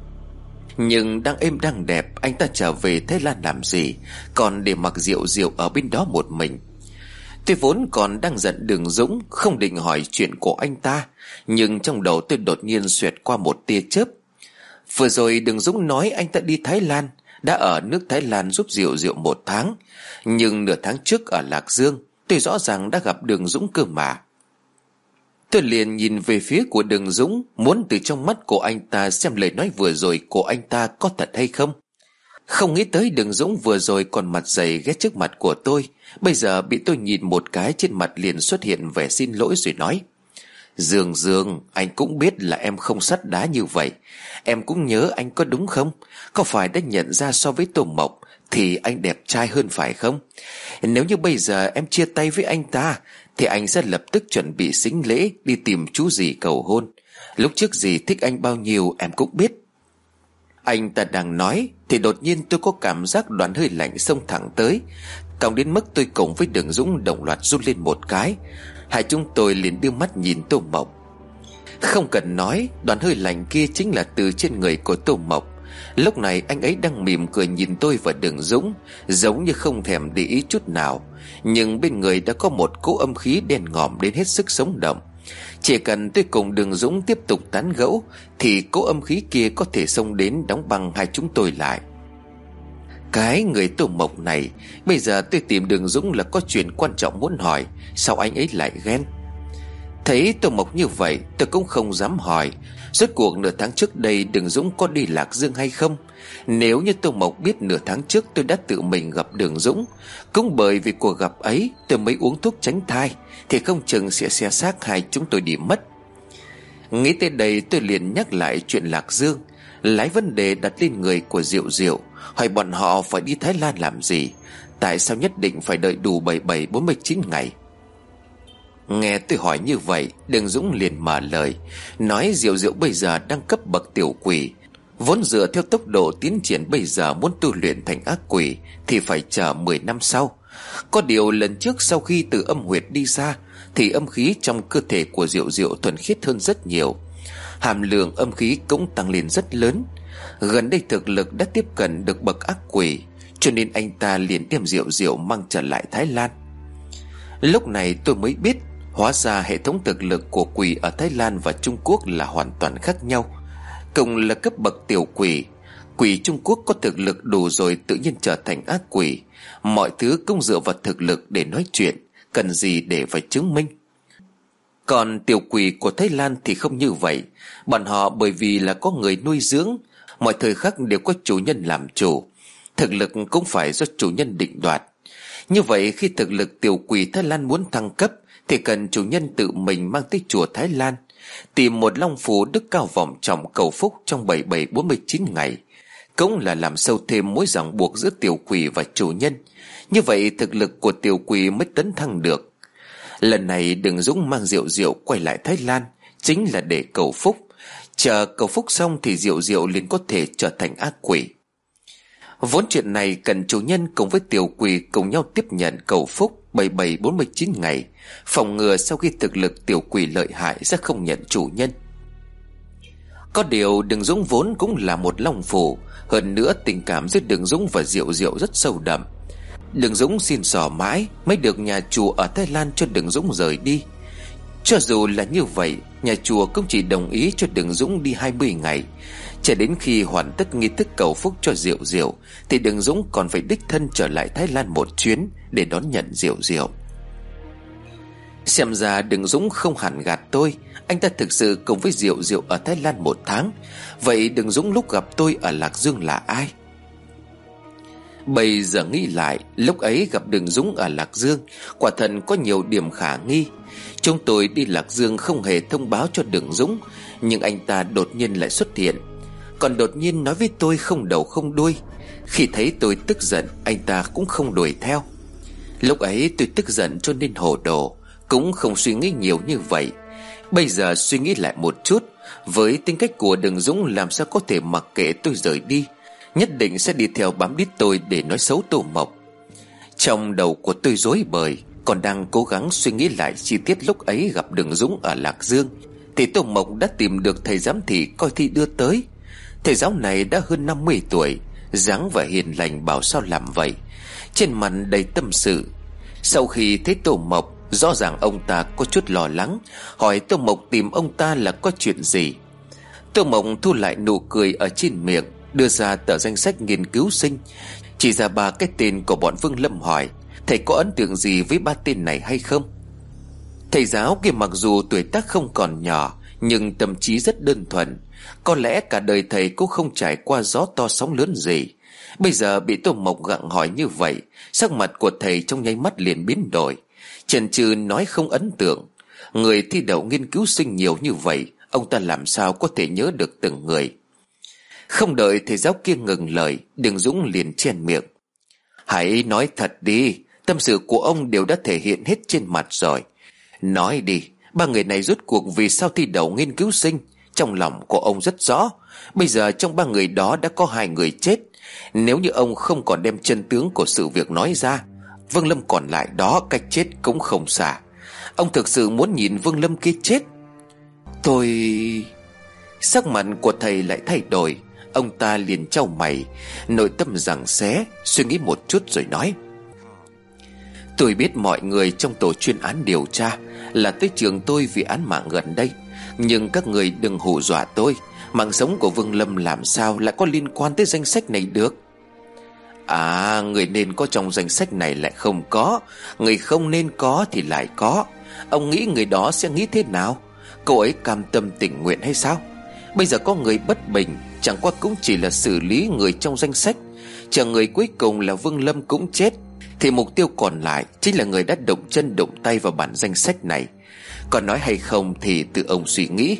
Nhưng đang êm đang đẹp, anh ta trở về Thái Lan làm gì, còn để mặc Diệu Diệu ở bên đó một mình. Tôi vốn còn đang giận Đường Dũng, không định hỏi chuyện của anh ta, nhưng trong đầu tôi đột nhiên xẹt qua một tia chớp. Vừa rồi Đường Dũng nói anh ta đi Thái Lan, đã ở nước Thái Lan giúp Diệu Diệu một tháng. Nhưng nửa tháng trước ở Lạc Dương, tôi rõ ràng đã gặp Đường Dũng cơ mà. Tôi liền nhìn về phía của Đường Dũng, muốn từ trong mắt của anh ta xem lời nói vừa rồi của anh ta có thật hay không. Không nghĩ tới Đường Dũng vừa rồi còn mặt dày ghét trước mặt của tôi, bây giờ bị tôi nhìn một cái trên mặt liền xuất hiện vẻ xin lỗi rồi nói: Dương Dương, anh cũng biết là em không sắt đá như vậy. Em cũng nhớ anh có đúng không? Có phải đã nhận ra so với Tô Mộc thì anh đẹp trai hơn phải không? Nếu như bây giờ em chia tay với anh ta thì anh sẽ lập tức chuẩn bị sính lễ đi tìm chú dì cầu hôn. Lúc trước dì thích anh bao nhiêu em cũng biết. Anh ta đang nói thì đột nhiên tôi có cảm giác đoàn hơi lạnh xông thẳng tới, còng đến mức tôi cùng với Đường Dũng đồng loạt run lên một cái. Hai chúng tôi liền đưa mắt nhìn Tô Mộc. Không cần nói, đoàn hơi lạnh kia chính là từ trên người của Tô Mộc. Lúc này anh ấy đang mỉm cười nhìn tôi và Đường Dũng, giống như không thèm để ý chút nào. Nhưng bên người đã có một cỗ âm khí đen ngòm đến hết sức sống động. Chỉ cần tôi cùng Đường Dũng tiếp tục tán gẫu thì cỗ âm khí kia có thể xông đến đóng băng hai chúng tôi lại. Cái người Tô Mộc này, bây giờ tôi tìm Đường Dũng là có chuyện quan trọng muốn hỏi, sao anh ấy lại ghen? Thấy Tô Mộc như vậy tôi cũng không dám hỏi rốt cuộc nửa tháng trước đây Đường Dũng có đi Lạc Dương hay không. Nếu như Tô Mộc biết nửa tháng trước tôi đã tự mình gặp Đường Dũng, cũng bởi vì cuộc gặp ấy tôi mới uống thuốc tránh thai, thì không chừng sẽ xé xác hai chúng tôi đi mất. Nghĩ tới đây tôi liền nhắc lại chuyện Lạc Dương, lái vấn đề đặt lên người của Diệu Diệu, hỏi bọn họ phải đi Thái Lan làm gì, tại sao nhất định phải đợi đủ bảy bảy bốn mươi chín ngày. Nghe tôi hỏi như vậy, Đường Dũng liền mở lời, nói Diệu Diệu bây giờ đang cấp bậc tiểu quỷ, vốn dựa theo tốc độ tiến triển bây giờ muốn tu luyện thành ác quỷ thì phải chờ mười năm sau. Có điều lần trước sau khi từ âm huyệt đi ra thì âm khí trong cơ thể của Diệu Diệu thuần khiết hơn rất nhiều, hàm lượng âm khí cũng tăng lên rất lớn. Gần đây thực lực đã tiếp cận được bậc ác quỷ, cho nên anh ta liền đem Diệu Diệu mang trở lại Thái Lan. Lúc này tôi mới biết, hóa ra hệ thống thực lực của quỷ ở Thái Lan và Trung Quốc là hoàn toàn khác nhau. Cùng là cấp bậc tiểu quỷ, quỷ Trung Quốc có thực lực đủ rồi tự nhiên trở thành ác quỷ. Mọi thứ cũng dựa vào thực lực để nói chuyện, cần gì để phải chứng minh. Còn tiểu quỷ của Thái Lan thì không như vậy. Bọn họ bởi vì là có người nuôi dưỡng, mọi thời khắc đều có chủ nhân làm chủ, thực lực cũng phải do chủ nhân định đoạt. Như vậy khi thực lực tiểu quỷ Thái Lan muốn thăng cấp thì cần chủ nhân tự mình mang tới chùa Thái Lan, tìm một long phù đức cao vọng trọng cầu phúc trong bảy bảy bốn mươi chín ngày, cũng là làm sâu thêm mối ràng buộc giữa tiểu quỷ và chủ nhân. Như vậy thực lực của tiểu quỷ mới tấn thăng được. Lần này Đường Dũng mang Diệu Diệu quay lại Thái Lan chính là để cầu phúc. Chờ cầu phúc xong thì Diệu Diệu liền có thể trở thành ác quỷ. Vốn chuyện này cần chủ nhân cùng với tiểu quỷ cùng nhau tiếp nhận cầu phúc bảy bảy bốn mươi chín ngày, phòng ngừa sau khi thực lực tiểu quỷ lợi hại sẽ không nhận chủ nhân. Có điều Đường Dũng vốn cũng là một long phù, hơn nữa tình cảm giữa Đường Dũng và Diệu Diệu rất sâu đậm. Đường Dũng xin xỏ mãi mới được nhà chùa ở Thái Lan cho Đường Dũng rời đi. Cho dù là như vậy, nhà chùa cũng chỉ đồng ý cho Đường Dũng đi hai mươi ngày. Cho đến khi hoàn tất nghi thức cầu phúc cho Diệu Diệu thì Đường Dũng còn phải đích thân trở lại Thái Lan một chuyến để đón nhận Diệu Diệu. Xem ra Đường Dũng không hẳn gạt tôi, anh ta thực sự cùng với Diệu Diệu ở Thái Lan một tháng. Vậy Đường Dũng lúc gặp tôi ở Lạc Dương là ai? Bây giờ nghĩ lại, lúc ấy gặp Đường Dũng ở Lạc Dương quả thật có nhiều điểm khả nghi. Chúng tôi đi Lạc Dương không hề thông báo cho Đường Dũng, nhưng anh ta đột nhiên lại xuất hiện, còn đột nhiên nói với tôi không đầu không đuôi. Khi thấy tôi tức giận, anh ta cũng không đuổi theo. Lúc ấy tôi tức giận cho nên hồ đồ, cũng không suy nghĩ nhiều như vậy. Bây giờ suy nghĩ lại một chút, với tính cách của Đường Dũng làm sao có thể mặc kệ tôi rời đi, nhất định sẽ đi theo bám đít tôi để nói xấu Tô Mộc. Trong đầu của tôi rối bời, còn đang cố gắng suy nghĩ lại chi tiết lúc ấy gặp Đường Dũng ở Lạc Dương, thì Tô Mộc đã tìm được thầy giám thị coi thi đưa tới. Thầy giáo này đã hơn năm mươi tuổi, dáng vẻ hiền lành bảo sao làm vậy, trên mặt đầy tâm sự. Sau khi thấy Tô Mộc, rõ ràng ông ta có chút lo lắng, hỏi Tô Mộc tìm ông ta là có chuyện gì. Tô Mộc thu lại nụ cười ở trên miệng, đưa ra tờ danh sách nghiên cứu sinh, chỉ ra ba cái tên của bọn Vương Lâm, hỏi thầy có ấn tượng gì với ba tên này hay không. Thầy giáo kia mặc dù tuổi tác không còn nhỏ, nhưng tâm trí rất đơn thuần. Có lẽ cả đời thầy cũng không trải qua gió to sóng lớn gì. Bây giờ bị Tô Mộc gặng hỏi như vậy, sắc mặt của thầy trong nháy mắt liền biến đổi, chần chừ nói không ấn tượng. Người thi đậu nghiên cứu sinh nhiều như vậy, ông ta làm sao có thể nhớ được từng người. Không đợi thầy giáo kia ngừng lời, Đường Dũng liền chen miệng: hãy nói thật đi, tâm sự của ông đều đã thể hiện hết trên mặt rồi. Nói đi, ba người này rốt cuộc vì sao thi đậu nghiên cứu sinh? Trong lòng của ông rất rõ. Bây giờ trong ba người đó đã có hai người chết. Nếu như ông không còn đem chân tướng của sự việc nói ra, Vương Lâm còn lại đó cách chết cũng không xa. Ông thực sự muốn nhìn Vương Lâm kia chết? Tôi... Sắc mặt của thầy lại thay đổi. Ông ta liền chau mày, nội tâm giằng xé, suy nghĩ một chút rồi nói: tôi biết mọi người trong tổ chuyên án điều tra là tới trường tôi vì án mạng gần đây, nhưng các người đừng hù dọa tôi. Mạng sống của Vương Lâm làm sao lại có liên quan tới danh sách này được? À, người nên có trong danh sách này lại không có, người không nên có thì lại có. Ông nghĩ người đó sẽ nghĩ thế nào? Cô ấy cam tâm tình nguyện hay sao? Bây giờ có người bất bình, chẳng qua cũng chỉ là xử lý người trong danh sách. Chờ người cuối cùng là Vương Lâm cũng chết, thì mục tiêu còn lại chính là người đã động chân động tay vào bản danh sách này. Còn nói hay không thì tự ông suy nghĩ.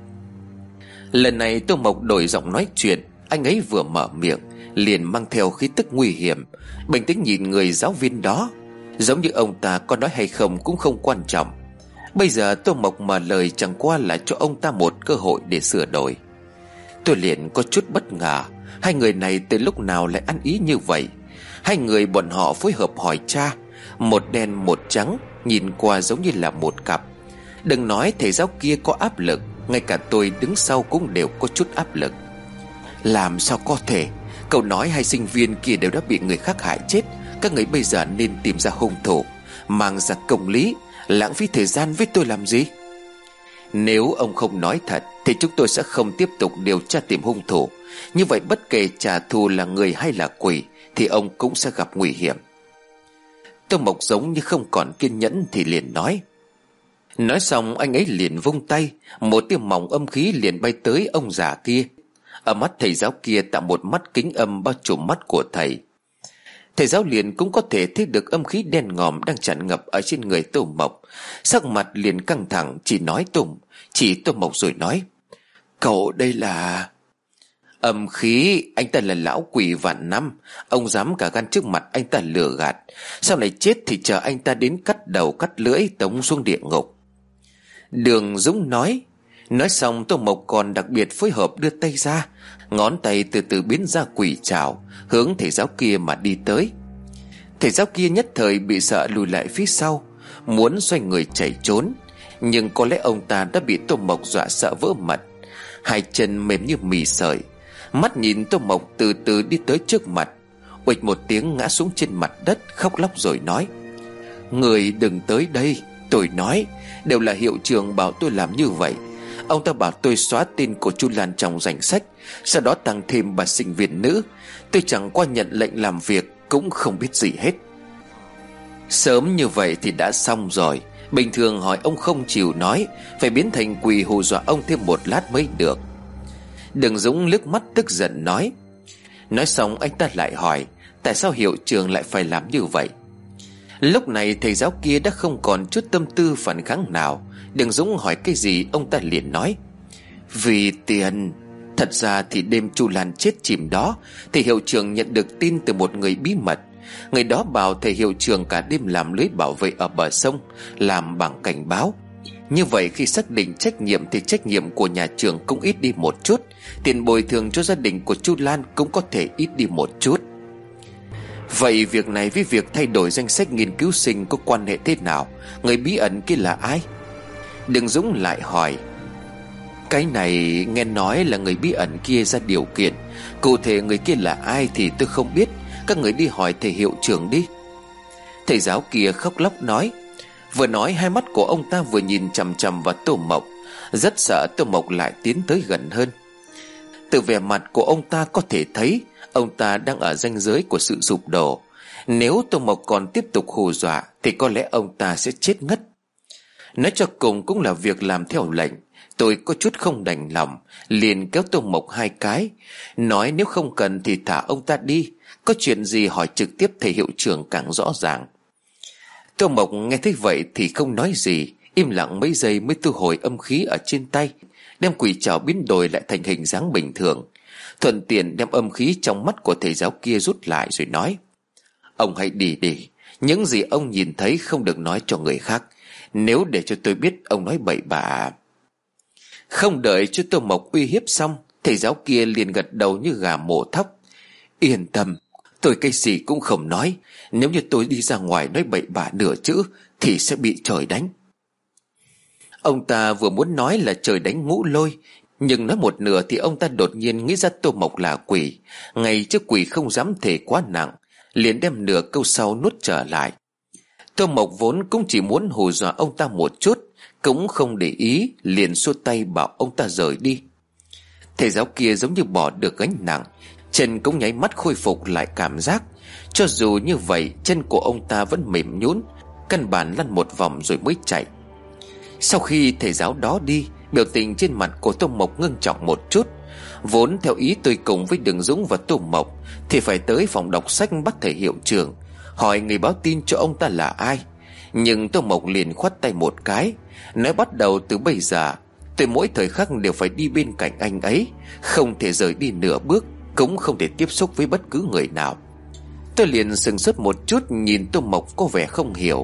Lần này Tô Mộc đổi giọng nói chuyện. Anh ấy vừa mở miệng liền mang theo khí tức nguy hiểm, bình tĩnh nhìn người giáo viên đó, giống như ông ta có nói hay không cũng không quan trọng. Bây giờ Tô Mộc mở lời chẳng qua là cho ông ta một cơ hội để sửa đổi. Tôi liền có chút bất ngờ, hai người này từ lúc nào lại ăn ý như vậy? Hai người bọn họ phối hợp hỏi cha, một đen một trắng, nhìn qua giống như là một cặp. Đừng nói thầy giáo kia có áp lực, ngay cả tôi đứng sau cũng đều có chút áp lực. Làm sao có thể? Cậu nói hai sinh viên kia đều đã bị người khác hại chết. Các người bây giờ nên tìm ra hung thủ, mang ra công lý, lãng phí thời gian với tôi làm gì? Nếu ông không nói thật thì chúng tôi sẽ không tiếp tục điều tra tìm hung thủ. Như vậy bất kể trả thù là người hay là quỷ thì ông cũng sẽ gặp nguy hiểm. Tô Mộc giống như không còn kiên nhẫn thì liền nói. Nói xong anh ấy liền vung tay, một tia mỏng âm khí liền bay tới ông già kia. Ở mắt thầy giáo kia tạo một mắt kính âm bao trùm mắt của thầy. Thầy giáo liền cũng có thể thấy được âm khí đen ngòm đang tràn ngập ở trên người Tô Mộc. Sắc mặt liền căng thẳng, chỉ nói tùng, chỉ Tô Mộc rồi nói: cậu đây là... Âm khí, anh ta là lão quỷ vạn năm, ông dám cả gan trước mặt anh ta lừa gạt. Sau này chết thì chờ anh ta đến cắt đầu cắt lưỡi tống xuống địa ngục. Đường Dũng nói: Nói xong Tô Mộc còn đặc biệt phối hợp đưa tay ra, ngón tay từ từ biến ra quỷ trảo, hướng thầy giáo kia mà đi tới. Thầy giáo kia nhất thời bị sợ lùi lại phía sau, muốn xoay người chạy trốn. Nhưng có lẽ ông ta đã bị Tô Mộc dọa sợ vỡ mật, hai chân mềm như mì sợi, mắt nhìn Tô Mộc từ từ đi tới trước mặt, uịch một tiếng ngã xuống trên mặt đất, khóc lóc rồi nói: "Người đừng tới đây, tôi nói, đều là hiệu trưởng bảo tôi làm như vậy. Ông ta bảo tôi xóa tên của Chu Lan trong danh sách, sau đó tăng thêm bà sinh viên nữ. Tôi chẳng qua nhận lệnh làm việc, cũng không biết gì hết." Sớm như vậy thì đã xong rồi. Bình thường hỏi ông không chịu nói, phải biến thành quỷ hù dọa ông thêm một lát mới được. Đường Dũng liếc mắt tức giận nói. Nói xong anh ta lại hỏi tại sao hiệu trưởng lại phải làm như vậy. Lúc này thầy giáo kia đã không còn chút tâm tư phản kháng nào. Đường Dũng hỏi cái gì ông ta liền nói: "Vì tiền. Thật ra thì đêm Chu Lan chết chìm đó, thầy hiệu trưởng nhận được tin từ một người bí mật. Người đó bảo thầy hiệu trưởng cả đêm làm lưới bảo vệ ở bờ sông, làm bảng cảnh báo. Như vậy khi xác định trách nhiệm thì trách nhiệm của nhà trường cũng ít đi một chút, tiền bồi thường cho gia đình của Chu Lan cũng có thể ít đi một chút. Vậy việc này với việc thay đổi danh sách nghiên cứu sinh có quan hệ thế nào? Người bí ẩn kia là ai?" Đường Dũng lại hỏi. "Cái này nghe nói là người bí ẩn kia ra điều kiện, cụ thể người kia là ai thì tôi không biết. Các người đi hỏi thầy hiệu trưởng đi." Thầy giáo kia khóc lóc nói. Vừa nói hai mắt của ông ta vừa nhìn chằm chằm vào Tô Mộc, rất sợ Tô Mộc lại tiến tới gần hơn. Từ vẻ mặt của ông ta có thể thấy ông ta đang ở ranh giới của sự sụp đổ. Nếu Tô Mộc còn tiếp tục hù dọa thì có lẽ ông ta sẽ chết ngất. Nói cho cùng cũng là việc làm theo lệnh. Tôi có chút không đành lòng, liền kéo Tô Mộc hai cái, nói nếu không cần thì thả ông ta đi, có chuyện gì hỏi trực tiếp thầy hiệu trưởng càng rõ ràng. Tô Mộc nghe thấy vậy thì không nói gì, im lặng mấy giây mới thu hồi âm khí ở trên tay, đem quỷ trảo biến đổi lại thành hình dáng bình thường, thuận tiện đem âm khí trong mắt của thầy giáo kia rút lại rồi nói: "Ông hãy đi đi, những gì ông nhìn thấy không được nói cho người khác, nếu để cho tôi biết ông nói bậy bạ." Không đợi cho Tô Mộc uy hiếp xong, thầy giáo kia liền gật đầu như gà mổ thóc. "Yên tâm, tôi cái gì cũng không nói. Nếu như tôi đi ra ngoài nói bậy bạ nửa chữ thì sẽ bị trời đánh." Ông ta vừa muốn nói là trời đánh ngũ lôi, nhưng nói một nửa thì ông ta đột nhiên nghĩ ra Tô Mộc là quỷ. Ngay trước quỷ không dám thể quá nặng, liền đem nửa câu sau nuốt trở lại. Tô Mộc vốn cũng chỉ muốn hù dọa ông ta một chút, cũng không để ý, liền xua tay bảo ông ta rời đi. Thầy giáo kia giống như bỏ được gánh nặng, chân cũng nháy mắt khôi phục lại cảm giác. Cho dù như vậy chân của ông ta vẫn mềm nhũn, căn bản lăn một vòng rồi mới chạy. Sau khi thầy giáo đó đi, biểu tình trên mặt của Tô Mộc ngưng trọng một chút. Vốn theo ý tôi cùng với Đường Dũng và Tô Mộc thì phải tới phòng đọc sách bắt thầy hiệu trưởng, hỏi người báo tin cho ông ta là ai. Nhưng Tô Mộc liền khoát tay một cái, nói bắt đầu từ bây giờ tôi mỗi thời khắc đều phải đi bên cạnh anh ấy, không thể rời đi nửa bước, cũng không thể tiếp xúc với bất cứ người nào. Tôi liền sững sốt một chút, nhìn Tô Mộc có vẻ không hiểu.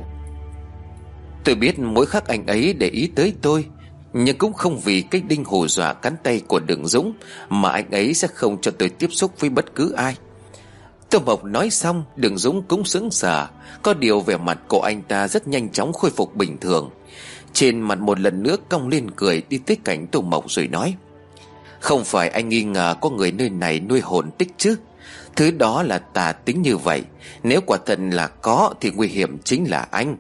Tôi biết mỗi khắc anh ấy để ý tới tôi, nhưng cũng không vì cái đinh hù dọa cắn tay của Đường Dũng mà anh ấy sẽ không cho tôi tiếp xúc với bất cứ ai. Tô Mộc nói xong, Đường Dũng cũng sững sờ, có điều vẻ mặt của anh ta rất nhanh chóng khôi phục bình thường. Trên mặt một lần nữa cong lên cười, đi tới cạnh Tô Mộc rồi nói: "Không phải anh nghi ngờ có người nơi này nuôi hồn tích chứ? Thứ đó là tà tính như vậy, nếu quả thật là có thì nguy hiểm chính là anh."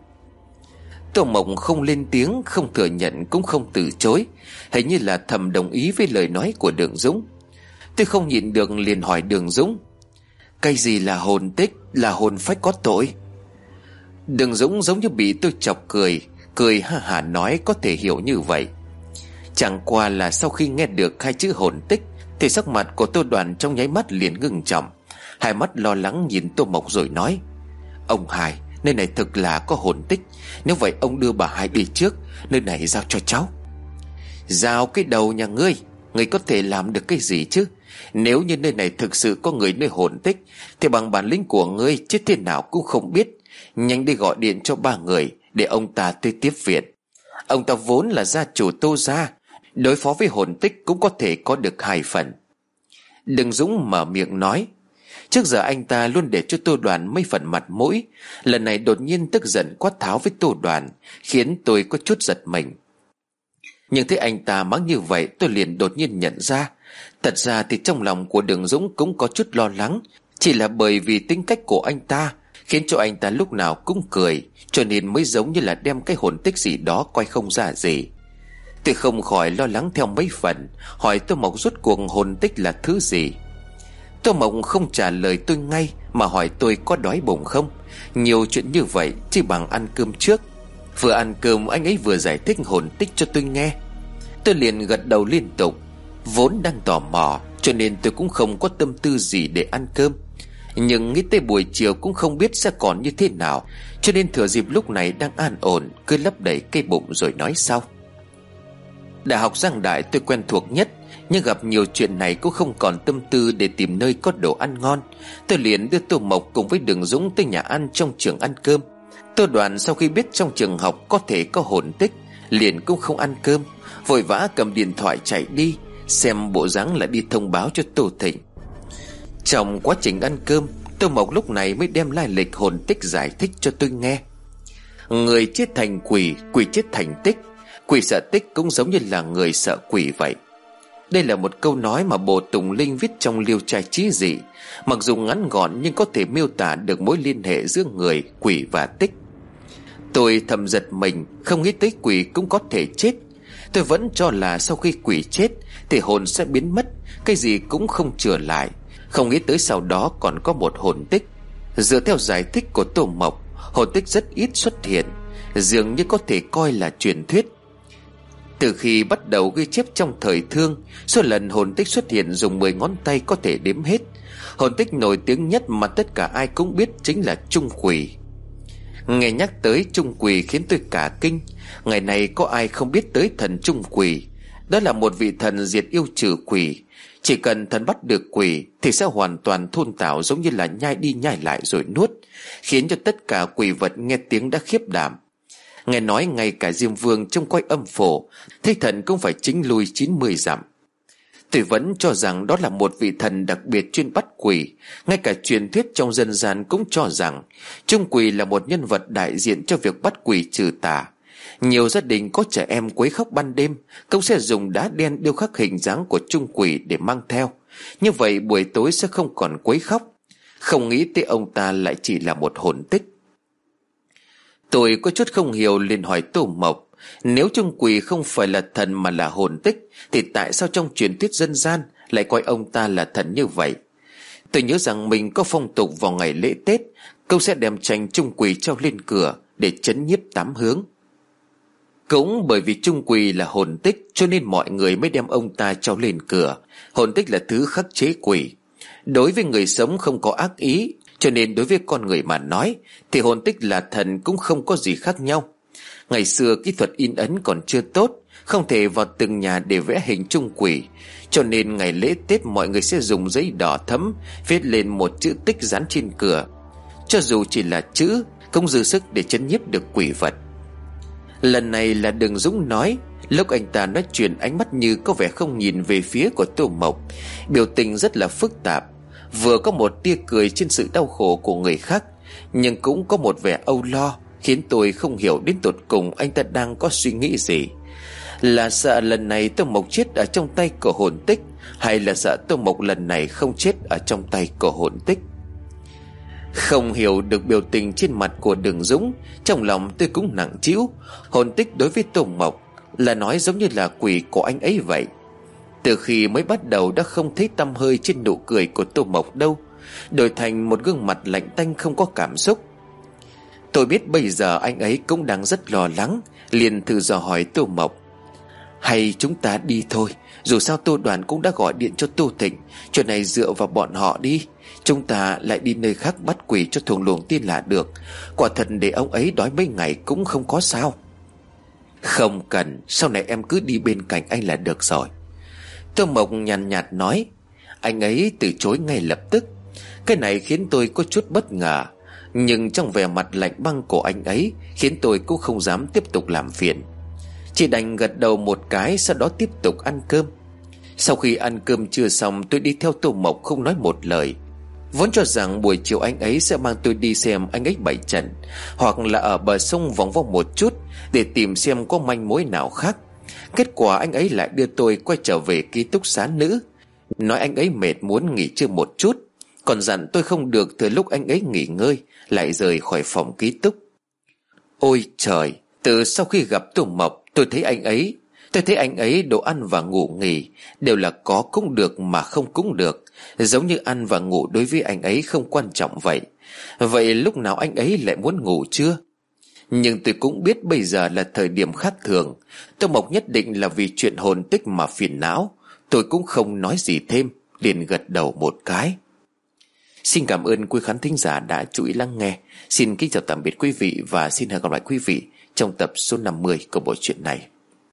Tô Mộc không lên tiếng, không thừa nhận cũng không từ chối, hình như là thầm đồng ý với lời nói của Đường Dũng. Tôi không nhịn được liền hỏi Đường Dũng: "Cái gì là hồn tích, là hồn phách có tội?" Đường Dũng giống như bị tôi chọc cười, cười ha hả nói có thể hiểu như vậy. Chẳng qua là sau khi nghe được hai chữ hồn tích thì sắc mặt của Tô Đoàn trong nháy mắt liền ngưng trọng, hai mắt lo lắng nhìn Tô Mộc rồi nói: "Ông Hải, nơi này thực là có hồn tích, nếu vậy ông đưa bà Hải đi trước, nơi này giao cho cháu." "Giao cái đầu nhà ngươi, ngươi có thể làm được cái gì chứ? Nếu như nơi này thực sự có người nuôi hồn tích thì bằng bản lĩnh của ngươi chết thế nào cũng không biết. Nhanh đi gọi điện cho ba người để ông ta tới tiếp viện. Ông ta vốn là gia chủ Tô gia, Đối phó với hồn tích cũng có thể có được hai phần. Đừng Dũng mở miệng nói. Trước giờ anh ta luôn để cho Tô Đoàn mấy phần mặt mũi. Lần này đột nhiên tức giận quát tháo với Tô Đoàn, khiến tôi có chút giật mình. Nhưng thấy anh ta mắng như vậy, tôi liền đột nhiên nhận ra, thật ra thì trong lòng của Đường Dũng cũng có chút lo lắng. Chỉ là bởi vì tính cách của anh ta khiến cho anh ta lúc nào cũng cười, cho nên mới giống như là đem cái hồn tích gì đó coi không ra gì. Tôi không khỏi lo lắng theo mấy phần, hỏi Tô Mộc rốt cuộc hồn tích là thứ gì. Tô Mộc không trả lời tôi ngay, mà hỏi tôi có đói bụng không. Nhiều chuyện như vậy chỉ bằng ăn cơm trước. Vừa ăn cơm anh ấy vừa giải thích hồn tích cho tôi nghe. Tôi liền gật đầu liên tục. Vốn đang tò mò, cho nên tôi cũng không có tâm tư gì để ăn cơm. Nhưng nghĩ tới buổi chiều cũng không biết sẽ còn như thế nào, cho nên thừa dịp lúc này đang an ổn, cứ lấp đầy cái bụng rồi nói sau. Đại học Giang Đại tôi quen thuộc nhất, nhưng gặp nhiều chuyện này cũng không còn tâm tư để tìm nơi có đồ ăn ngon. Tôi liền đưa Tô Mộc cùng với Đường Dũng tới nhà ăn trong trường ăn cơm. Tô Đoàn sau khi biết trong trường học có thể có hồn tích, liền cũng không ăn cơm, vội vã cầm điện thoại chạy đi, xem bộ dáng là đi thông báo cho Tô Thịnh. Trong quá trình ăn cơm, Tô Mộc lúc này mới đem lai lịch hồn tích giải thích cho tôi nghe. Người chết thành quỷ, quỷ chết thành tích. Quỷ sợ tích cũng giống như là người sợ quỷ vậy. Đây là một câu nói mà Bồ Tùng Linh viết trong Liêu Trai Chí Dị. Mặc dù ngắn gọn nhưng có thể miêu tả được mối liên hệ giữa người, quỷ và tích. Tôi thầm giật mình, không nghĩ tới quỷ cũng có thể chết. Tôi vẫn cho là sau khi quỷ chết thì hồn sẽ biến mất, cái gì cũng không trở lại. Không nghĩ tới sau đó còn có một hồn tích. Dựa theo giải thích của Tô Mộc, hồn tích rất ít xuất hiện, dường như có thể coi là truyền thuyết. Từ khi bắt đầu ghi chép trong thời Thương, số lần hồn tích xuất hiện dùng mười ngón tay có thể đếm hết. Hồn tích nổi tiếng nhất mà tất cả ai cũng biết chính là Trung Quỷ. Nghe nhắc tới Trung Quỷ khiến tôi cả kinh. Ngày này có ai không biết tới thần Trung Quỷ. Đó là một vị thần diệt yêu trừ quỷ. Chỉ cần thần bắt được quỷ thì sẽ hoàn toàn thôn tạo, giống như là nhai đi nhai lại rồi nuốt, khiến cho tất cả quỷ vật nghe tiếng đã khiếp đảm. Nghe nói ngay cả Diêm Vương trong coi âm phổ thấy thần cũng phải chính lui chín mươi dặm. Tôi vẫn cho rằng đó là một vị thần đặc biệt chuyên bắt quỷ. Ngay cả truyền thuyết trong dân gian cũng cho rằng Trung Quỷ là một nhân vật đại diện cho việc bắt quỷ trừ tà. Nhiều gia đình có trẻ em quấy khóc ban đêm cũng sẽ dùng đá đen điêu khắc hình dáng của Trung Quỷ để mang theo. Như vậy buổi tối sẽ không còn quấy khóc. Không nghĩ tới ông ta lại chỉ là một hồn tích. Tôi có chút không hiểu liền hỏi Tô Mộc, nếu Trung Quỷ không phải là thần mà là hồn tích thì tại sao trong truyền thuyết dân gian lại coi ông ta là thần như vậy? Tôi nhớ rằng mình có phong tục vào ngày lễ Tết câu sẽ đem tranh Trung Quỷ treo lên cửa để trấn nhiếp tám hướng. Cũng bởi vì Trung Quỷ là hồn tích cho nên mọi người mới đem ông ta treo lên cửa. Hồn tích là thứ khắc chế quỷ. Đối với người sống không có ác ý, cho nên đối với con người mà nói thì hồn tích là thần cũng không có gì khác nhau. Ngày xưa kỹ thuật in ấn còn chưa tốt, không thể vào từng nhà để vẽ hình Trung Quỷ, cho nên ngày lễ Tết mọi người sẽ dùng giấy đỏ thấm viết lên một chữ tích dán trên cửa. Cho dù chỉ là chữ cũng dư sức để trấn nhiếp được quỷ vật. Lần này là Đường Dũng nói. Lúc anh ta nói chuyện, ánh mắt như có vẻ không nhìn về phía của Tô Mộc, biểu tình rất là phức tạp. Vừa có một tia cười trên sự đau khổ của người khác, nhưng cũng có một vẻ âu lo, khiến tôi không hiểu đến tột cùng anh ta đang có suy nghĩ gì. Là sợ lần này Tô Mộc chết ở trong tay của hồn tích, hay là sợ Tô Mộc lần này không chết ở trong tay của hồn tích? Không hiểu được biểu tình trên mặt của Đường Dũng, trong lòng tôi cũng nặng trĩu. Hồn tích đối với Tô Mộc là nói giống như là quỷ của anh ấy vậy. Từ khi mới bắt đầu đã không thấy tăm hơi trên nụ cười của Tô Mộc đâu, đổi thành một gương mặt lạnh tanh không có cảm xúc. Tôi biết bây giờ anh ấy cũng đang rất lo lắng, liền thử dò hỏi Tô Mộc, hay chúng ta đi thôi, dù sao Tô Đoàn cũng đã gọi điện cho Tô Thịnh, chuyện này dựa vào bọn họ đi. Chúng ta lại đi nơi khác bắt quỷ cho thuồng luồng tin là được. Quả thật để ông ấy đói mấy ngày cũng không có sao. Không cần, sau này em cứ đi bên cạnh anh là được rồi. Tô Mộc nhàn nhạt nói. Anh ấy từ chối ngay lập tức. Cái này khiến tôi có chút bất ngờ, nhưng trong vẻ mặt lạnh băng của anh ấy khiến tôi cũng không dám tiếp tục làm phiền. Chỉ đành gật đầu một cái, sau đó tiếp tục ăn cơm. Sau khi ăn cơm trưa xong, tôi đi theo Tô Mộc không nói một lời. Vốn cho rằng buổi chiều anh ấy sẽ mang tôi đi xem anh ấy bày trận, hoặc là ở bờ sông vòng vo một chút để tìm xem có manh mối nào khác. Kết quả anh ấy lại đưa tôi quay trở về ký túc xá nữ, nói anh ấy mệt muốn nghỉ trưa một chút, còn dặn tôi không được từ lúc anh ấy nghỉ ngơi lại rời khỏi phòng ký túc. Ôi trời, từ sau khi gặp Tô Mộc, tôi thấy anh ấy Tôi thấy anh ấy đồ ăn và ngủ nghỉ đều là có cũng được mà không cũng được, giống như ăn và ngủ đối với anh ấy không quan trọng vậy. Vậy lúc nào anh ấy lại muốn ngủ chưa? Nhưng tôi cũng biết bây giờ là thời điểm khác thường. Tô Mộc nhất định là vì chuyện hồn tích mà phiền não. Tôi cũng không nói gì thêm, liền gật đầu một cái. Xin cảm ơn quý khán thính giả đã chú ý lắng nghe. Xin kính chào tạm biệt quý vị và xin hẹn gặp lại quý vị trong tập số năm mươi của bộ truyện này.